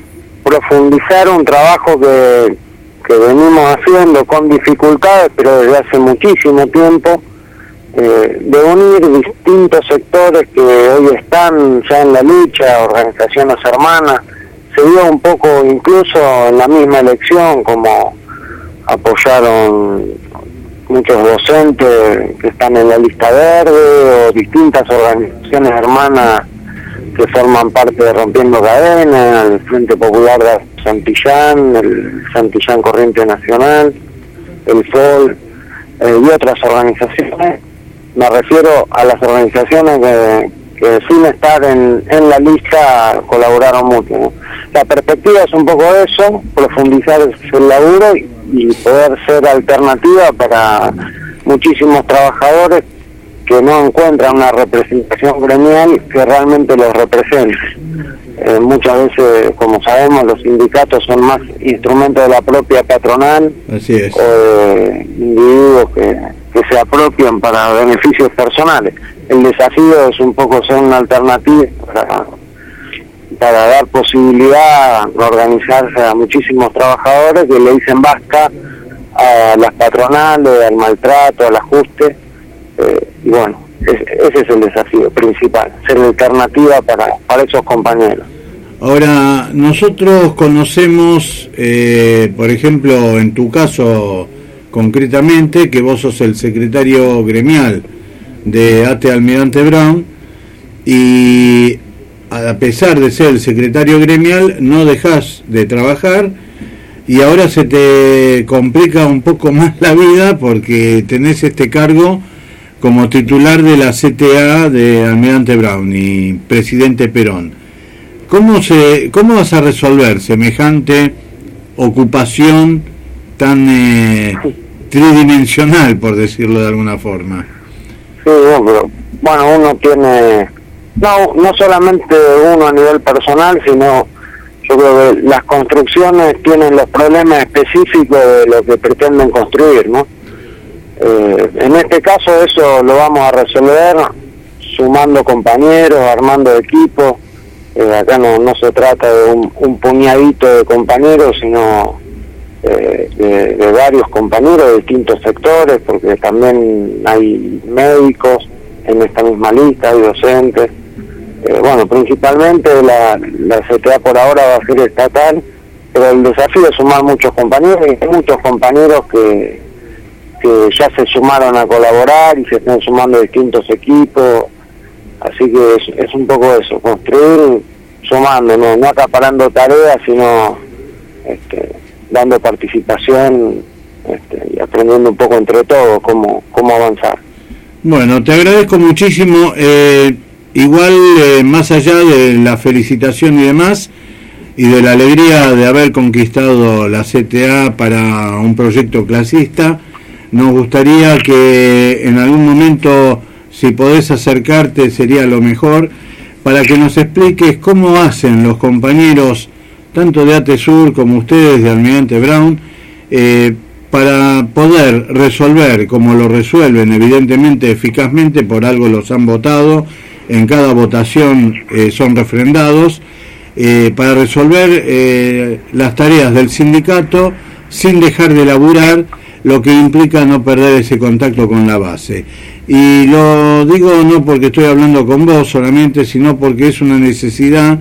profundizar un trabajo que, que venimos haciendo con dificultades, pero desde hace muchísimo tiempo, eh, de unir distintos sectores que hoy están ya en la lucha, organizaciones hermanas. Se dio un poco incluso en la misma elección, como apoyaron muchos docentes que están en la lista verde, o distintas organizaciones hermanas que forman parte de Rompiendo Cadenas, el Frente Popular de Santillán, el Santillán Corriente Nacional, el F O L, eh, y otras organizaciones. Me refiero a las organizaciones que, que sin estar en, en la lista colaboraron mucho, ¿no? La perspectiva es un poco eso, profundizar el laburo y, y poder ser alternativa para muchísimos trabajadores que no encuentran una representación gremial que realmente los represente. Eh, muchas veces, como sabemos, los sindicatos son más instrumentos de la propia patronal. Así es. O de individuos que, que se apropian para beneficios personales. El desafío es un poco ser una alternativa para, para dar posibilidad a organizarse a muchísimos trabajadores que le dicen basta a las patronales, al maltrato, al ajuste. Eh, y bueno, es, ese es el desafío principal, ser alternativa para, para esos compañeros. Ahora, nosotros conocemos, eh, por ejemplo, en tu caso concretamente, que vos sos el secretario gremial de A T E Almirante Brown, y a pesar de ser el secretario gremial no dejás de trabajar, y ahora se te complica un poco más la vida porque tenés este cargo como titular de la C T A de Almirante Brown y presidente Perón. ¿Cómo se, cómo vas a resolver semejante ocupación tan eh, tridimensional, por decirlo de alguna forma? Sí, no, pero, bueno, uno tiene, no, no solamente uno a nivel personal, sino yo creo que las construcciones tienen los problemas específicos de lo que pretenden construir, ¿no? Eh, en este caso eso lo vamos a resolver sumando compañeros, armando equipos. Eh, acá no, no se trata de un, un puñadito de compañeros, sino eh, de, de varios compañeros de distintos sectores, porque también hay médicos en esta misma lista, hay docentes. Eh, bueno, principalmente la, la C T A por ahora va a ser estatal, pero el desafío es sumar muchos compañeros, y hay muchos compañeros que que ya se sumaron a colaborar y se están sumando distintos equipos, así que es, es un poco eso, construir sumando, no, no acaparando tareas, sino este, dando participación este, y aprendiendo un poco entre todos cómo, cómo avanzar. Bueno, te agradezco muchísimo, eh, igual eh, más allá de la felicitación y demás, y de la alegría de haber conquistado la C T A para un proyecto clasista, nos gustaría que en algún momento, si podés acercarte, sería lo mejor, para que nos expliques cómo hacen los compañeros, tanto de ATESUR como ustedes de Almirante Brown, eh, para poder resolver, como lo resuelven evidentemente eficazmente, por algo los han votado, en cada votación eh, son refrendados, eh, para resolver eh, las tareas del sindicato sin dejar de laburar, lo que implica no perder ese contacto con la base. Y lo digo no porque estoy hablando con vos solamente, sino porque es una necesidad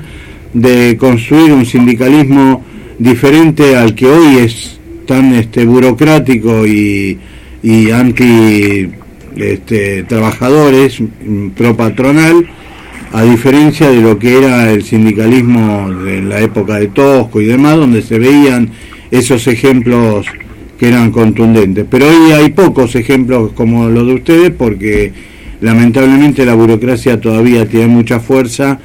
de construir un sindicalismo diferente al que hoy es tan este burocrático y, y anti este, trabajadores, pro patronal, a diferencia de lo que era el sindicalismo de la época de Tosco y demás, donde se veían esos ejemplos que eran contundentes. Pero hoy hay pocos ejemplos como los de ustedes, porque lamentablemente la burocracia todavía tiene mucha fuerza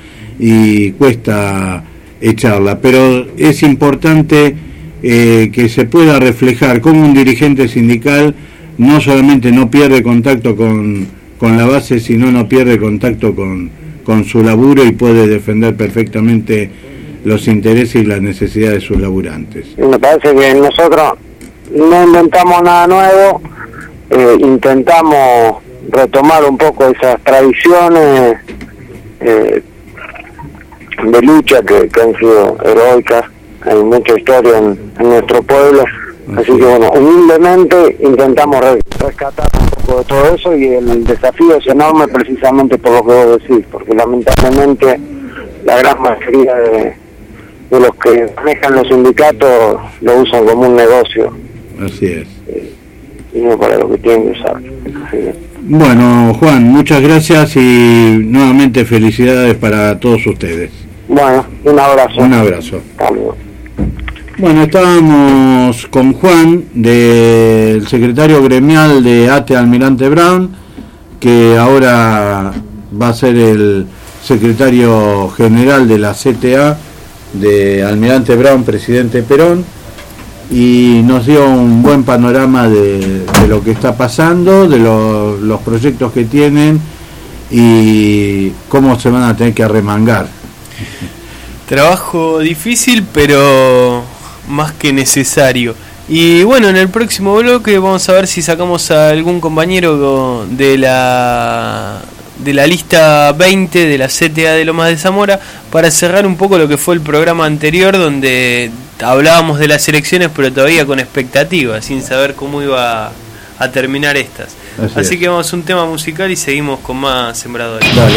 y cuesta echarla, pero es importante eh, que se pueda reflejar cómo un dirigente sindical no solamente no pierde contacto con, con la base, sino no pierde contacto con, con su laburo y puede defender perfectamente los intereses y las necesidades de sus laburantes. Me parece que nosotros no inventamos nada nuevo, eh, intentamos retomar un poco esas tradiciones eh, de lucha que, que han sido heroicas hay mucha historia en, en nuestro pueblo, así que bueno, humildemente intentamos re- rescatar un poco de todo eso, y el desafío es enorme precisamente por lo que vos decís, porque lamentablemente la gran mayoría de, de los que manejan los sindicatos lo usan como un negocio. Así es. Y no para lo que tienen que usar. Así que, bueno, Juan, muchas gracias y nuevamente felicidades para todos ustedes. bueno, un abrazo. Un abrazo. Hasta luego. Bueno, estábamos con Juan, del secretario gremial de A T E Almirante Brown, que ahora va a ser el secretario general de la C T A de Almirante Brown, presidente Perón, y nos dio un buen panorama de, de lo que está pasando, de lo, los proyectos que tienen y cómo se van a tener que arremangar. Trabajo difícil, pero más que necesario. Y bueno, en el próximo bloque vamos a ver si sacamos a algún compañero de la de la lista veinte de la C T A de Lomas de Zamora para cerrar un poco lo que fue el programa anterior, donde hablábamos de las elecciones, pero todavía con expectativas, sin saber cómo iba a terminar estas. Así, Así que vamos a un tema musical y seguimos con más Sembradores. Dale.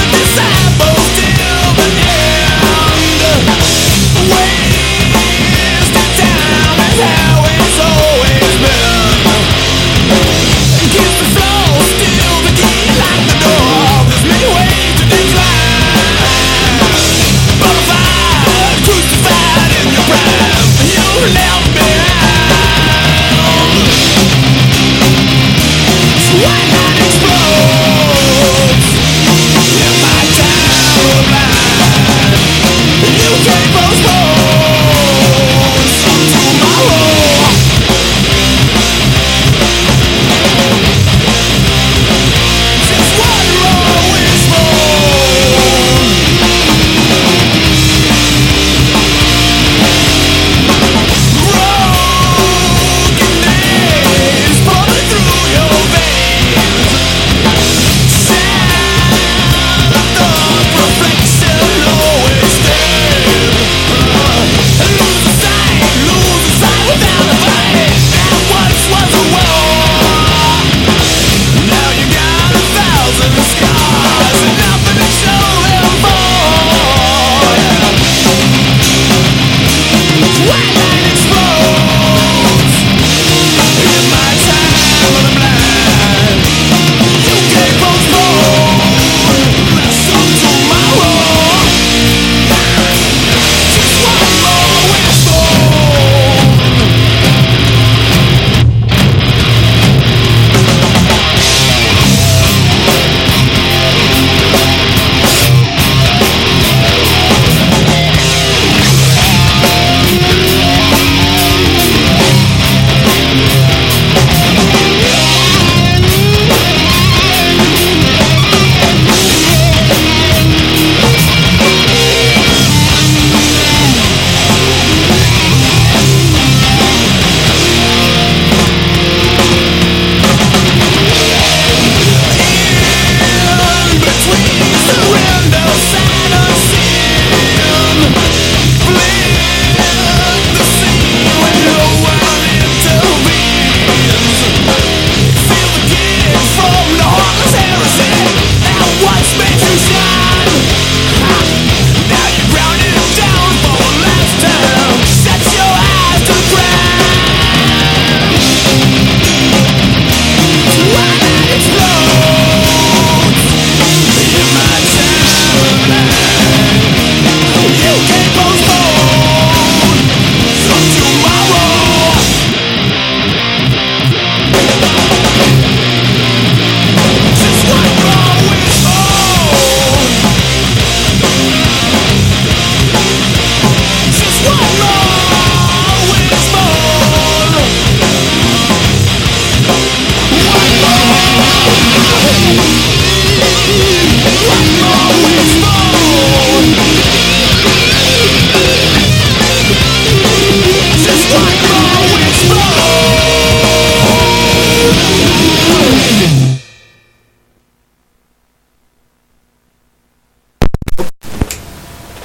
Disciples till the end. Wait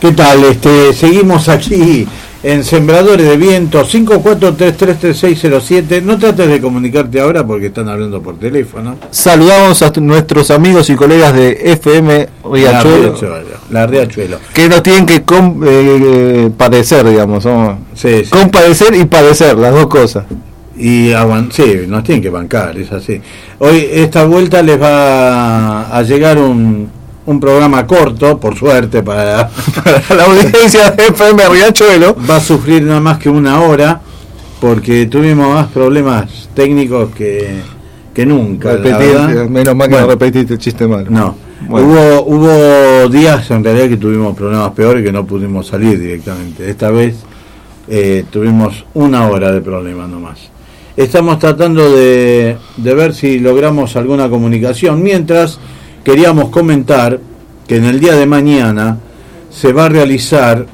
¿Qué tal? Este, seguimos aquí en Sembradores de Viento, cinco cuatro tres tres tres seis cero siete. No trates de comunicarte ahora porque están hablando por teléfono. Saludamos a nuestros amigos y colegas de F M Riachuelo, La Riachuelo, la Riachuelo. que nos tienen que com, eh, padecer, digamos. ¿no? Sí, sí. Compadecer y padecer, las dos cosas. Y aguant sí, nos tienen que bancar, es así. Hoy, esta vuelta les va a llegar un, un programa corto, por suerte, para, para la audiencia de F M Riachuelo. Va a sufrir nada más que una hora, porque tuvimos más problemas técnicos que, que nunca. Repetir, menos mal que bueno, no repetiste el chiste malo. No, bueno. hubo, hubo días en realidad que tuvimos problemas peores que no pudimos salir directamente. Esta vez eh, tuvimos una hora de problema nomás. Estamos tratando de, de ver si logramos alguna comunicación. Mientras, queríamos comentar que en el día de mañana se va a realizar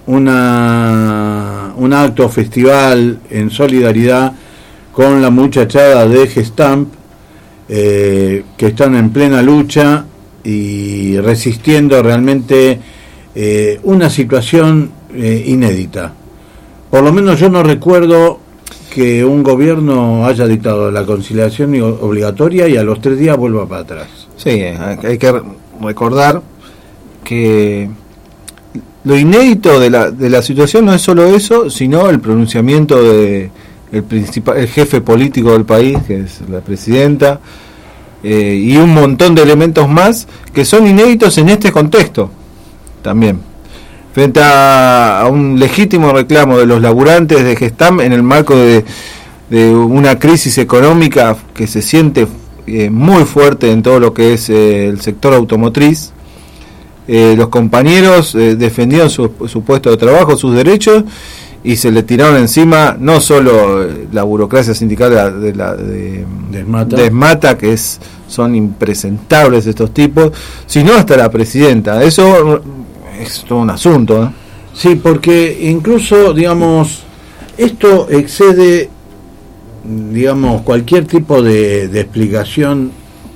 una un acto festival en solidaridad con la muchachada de Gestamp, eh, que están en plena lucha y resistiendo realmente eh, una situación eh, inédita. Por lo menos yo no recuerdo que un gobierno haya dictado la conciliación obligatoria y a los tres días vuelva para atrás. Sí, hay que recordar que lo inédito de la de la situación no es solo eso, sino el pronunciamiento de el principal el jefe político del país, que es la presidenta, eh, y un montón de elementos más que son inéditos en este contexto también, frente a, a un legítimo reclamo de los laburantes de Gestamp en el marco de, de una crisis económica que se siente eh, muy fuerte en todo lo que es eh, el sector automotriz. Eh, los compañeros eh, defendieron su, su puesto de trabajo, sus derechos, y se le tiraron encima no solo eh, la burocracia sindical de la, de, la, de, Desmata. Desmata, que es son impresentables estos tipos, sino hasta la presidenta. Eso es todo un asunto, ¿eh? Sí, porque incluso, digamos, esto excede, digamos, cualquier tipo de, de explicación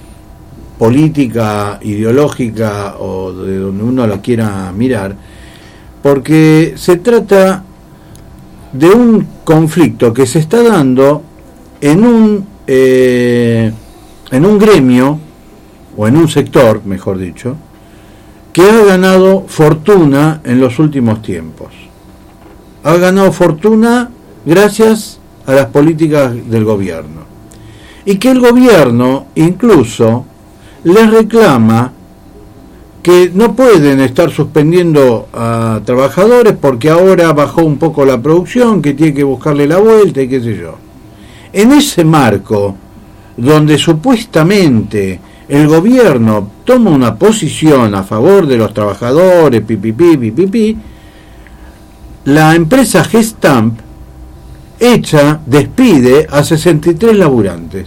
política, ideológica o de donde uno lo quiera mirar, porque se trata de un conflicto que se está dando en un eh, en un gremio o en un sector, mejor dicho, que ha ganado fortuna en los últimos tiempos. Ha ganado fortuna gracias a las políticas del gobierno. Y que el gobierno incluso les reclama que no pueden estar suspendiendo a trabajadores porque ahora bajó un poco la producción, que tiene que buscarle la vuelta y qué sé yo. En ese marco, donde supuestamente el gobierno toma una posición a favor de los trabajadores, pipipi, pipipi, la empresa Gestamp echa, despide a sesenta y tres laburantes.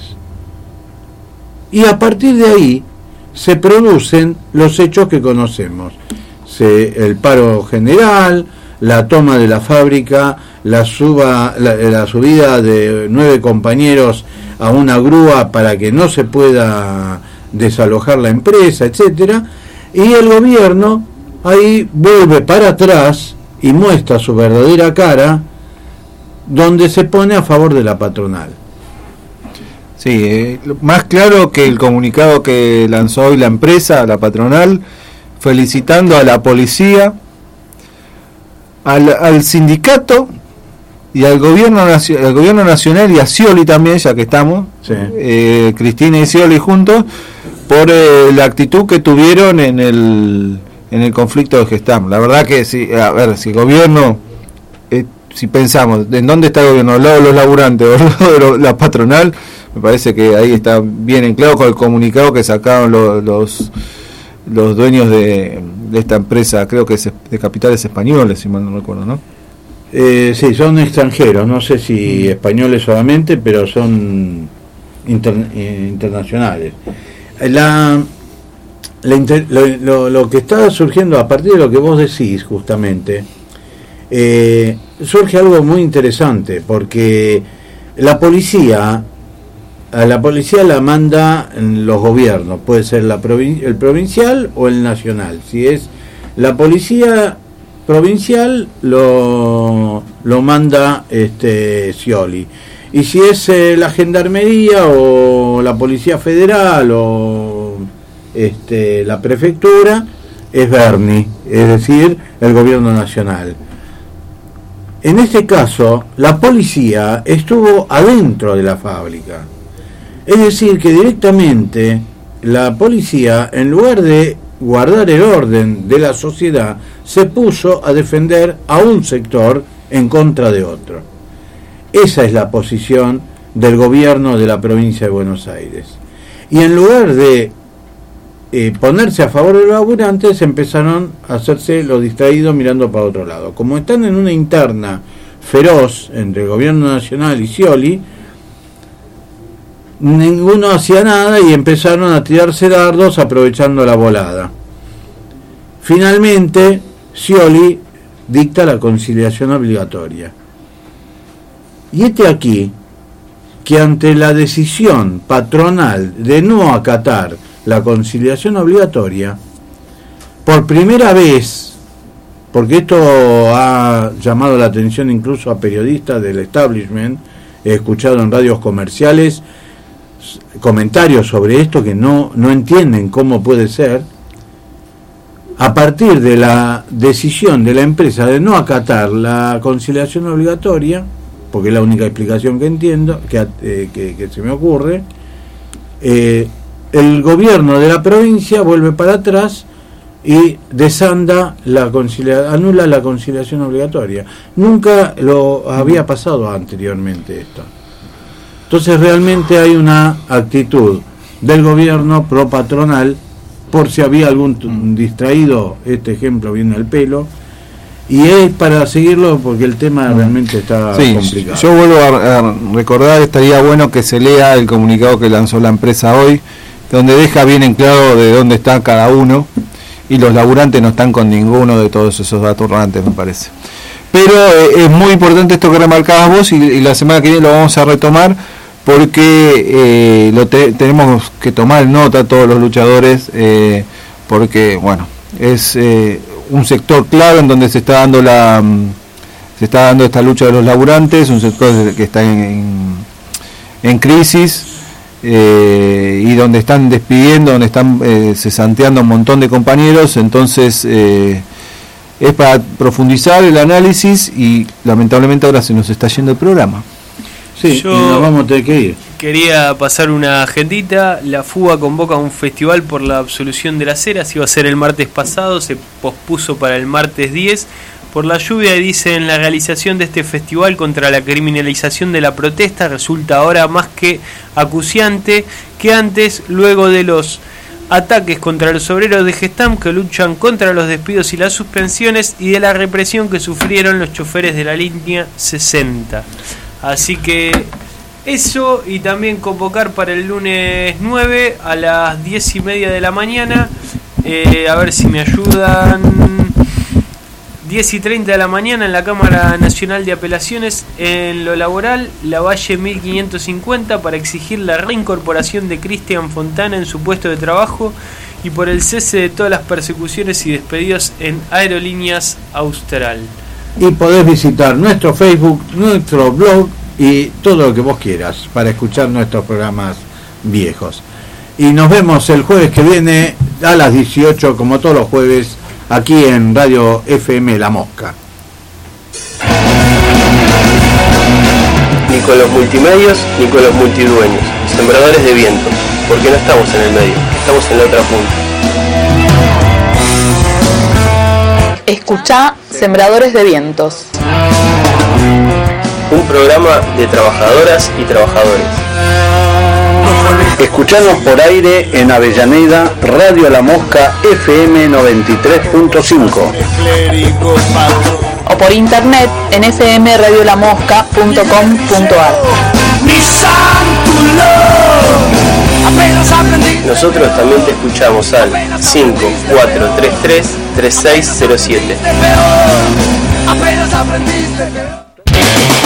Y a partir de ahí se producen los hechos que conocemos. Se, el paro general, la toma de la fábrica, la, suba, la, la subida de nueve compañeros a una grúa para que no se pueda desalojar la empresa, etcétera, y el gobierno ahí vuelve para atrás y muestra su verdadera cara, donde se pone a favor de la patronal. Sí, eh, más claro que el comunicado que lanzó hoy la empresa, la patronal, felicitando a la policía, al, al sindicato y al gobierno, al gobierno nacional y a Scioli también, ya que estamos, sí. eh, Cristina y Scioli juntos, por eh, la actitud que tuvieron en el en el conflicto de Gestamp. La verdad que si, a ver, si el gobierno, eh, si pensamos, ¿en dónde está el gobierno? ¿Al lado de los laburantes o al lado de la patronal? Me parece que ahí está bien en claro con el comunicado que sacaron los los, los dueños de, de esta empresa, creo que es de capitales españoles, si mal no recuerdo, ¿no? Eh, sí, son extranjeros, no sé si españoles solamente, pero son inter, eh, internacionales. La, la inter, lo, lo, lo que está surgiendo a partir de lo que vos decís justamente, eh, surge algo muy interesante, porque la policía, a la policía la manda en los gobiernos, puede ser la provin- el provincial o el nacional. Si es la policía provincial lo, lo manda este Scioli. Y si es eh, la Gendarmería o la Policía Federal o este, la Prefectura, es Berni, es decir, el Gobierno Nacional. En este caso, la policía estuvo adentro de la fábrica. Es decir, que directamente la policía, en lugar de guardar el orden de la sociedad, se puso a defender a un sector en contra de otro. Esa es la posición del gobierno de la provincia de Buenos Aires. Y en lugar de eh, ponerse a favor de los laburantes, empezaron a hacerse los distraídos mirando para otro lado. Como están en una interna feroz entre el gobierno nacional y Scioli, ninguno hacía nada y empezaron a tirarse dardos aprovechando la volada. Finalmente, Scioli dicta la conciliación obligatoria. Y este aquí, que ante la decisión patronal de no acatar la conciliación obligatoria, por primera vez, porque esto ha llamado la atención incluso a periodistas del establishment, he escuchado en radios comerciales comentarios sobre esto que no, no entienden cómo puede ser, a partir de la decisión de la empresa de no acatar la conciliación obligatoria, porque es la única explicación que entiendo, que, eh, que, que se me ocurre, eh, el gobierno de la provincia vuelve para atrás y desanda la concilia- anula la conciliación obligatoria. Nunca lo había pasado anteriormente esto. Entonces realmente hay una actitud del gobierno pro patronal, por si había algún t- distraído, este ejemplo viene al pelo, y es para seguirlo porque el tema realmente está sí, complicado. Yo vuelvo a, a recordar, estaría bueno que se lea el comunicado que lanzó la empresa hoy, donde deja bien en claro de dónde está cada uno, y los laburantes no están con ninguno de todos esos atorrantes, me parece. Pero eh, es muy importante esto que remarcabas vos, y, y la semana que viene lo vamos a retomar, porque eh, lo te, tenemos que tomar nota todos los luchadores, eh, porque bueno, es eh, un sector clave en donde se está dando la se está dando esta lucha de los laburantes, un sector que está en, en, en crisis, eh, y donde están despidiendo, donde están eh, cesanteando un montón de compañeros. Entonces eh, es para profundizar el análisis, y lamentablemente ahora se nos está yendo el programa. Sí, Yo y nos vamos a tener que ir. Quería pasar una agendita. La Fuga convoca un festival por la absolución de las eras. Iba a ser el martes pasado, se pospuso para el martes diez por la lluvia, y dicen la realización de este festival contra la criminalización de la protesta resulta ahora más que acuciante que antes, luego de los ataques contra los obreros de Gestam que luchan contra los despidos y las suspensiones, y de la represión que sufrieron los choferes de la línea sesenta. Así que eso, y también convocar para el lunes nueve a las diez y media de la mañana, eh, a ver si me ayudan, diez y treinta de la mañana en la Cámara Nacional de Apelaciones, en lo laboral, Lavalle mil quinientos cincuenta, para exigir la reincorporación de Cristian Fontana en su puesto de trabajo y por el cese de todas las persecuciones y despedidos en Aerolíneas Austral. Y podés visitar nuestro Facebook, nuestro blog y todo lo que vos quieras para escuchar nuestros programas viejos. Y nos vemos el jueves que viene a las dieciocho, como todos los jueves, aquí en Radio F M La Mosca. Ni con los multimedios ni con los multidueños, sembradores de viento, porque no estamos en el medio, estamos en la otra punta. Escuchá Sembradores de Vientos. Un programa de trabajadoras y trabajadores. Escuchanos por aire en Avellaneda, Radio La Mosca F M noventa y tres punto cinco. O por internet en f m radio la mosca punto com punto a r. Nosotros también te escuchamos al cinco cuatro tres tres tres seis cero siete. Apenas aprendiste.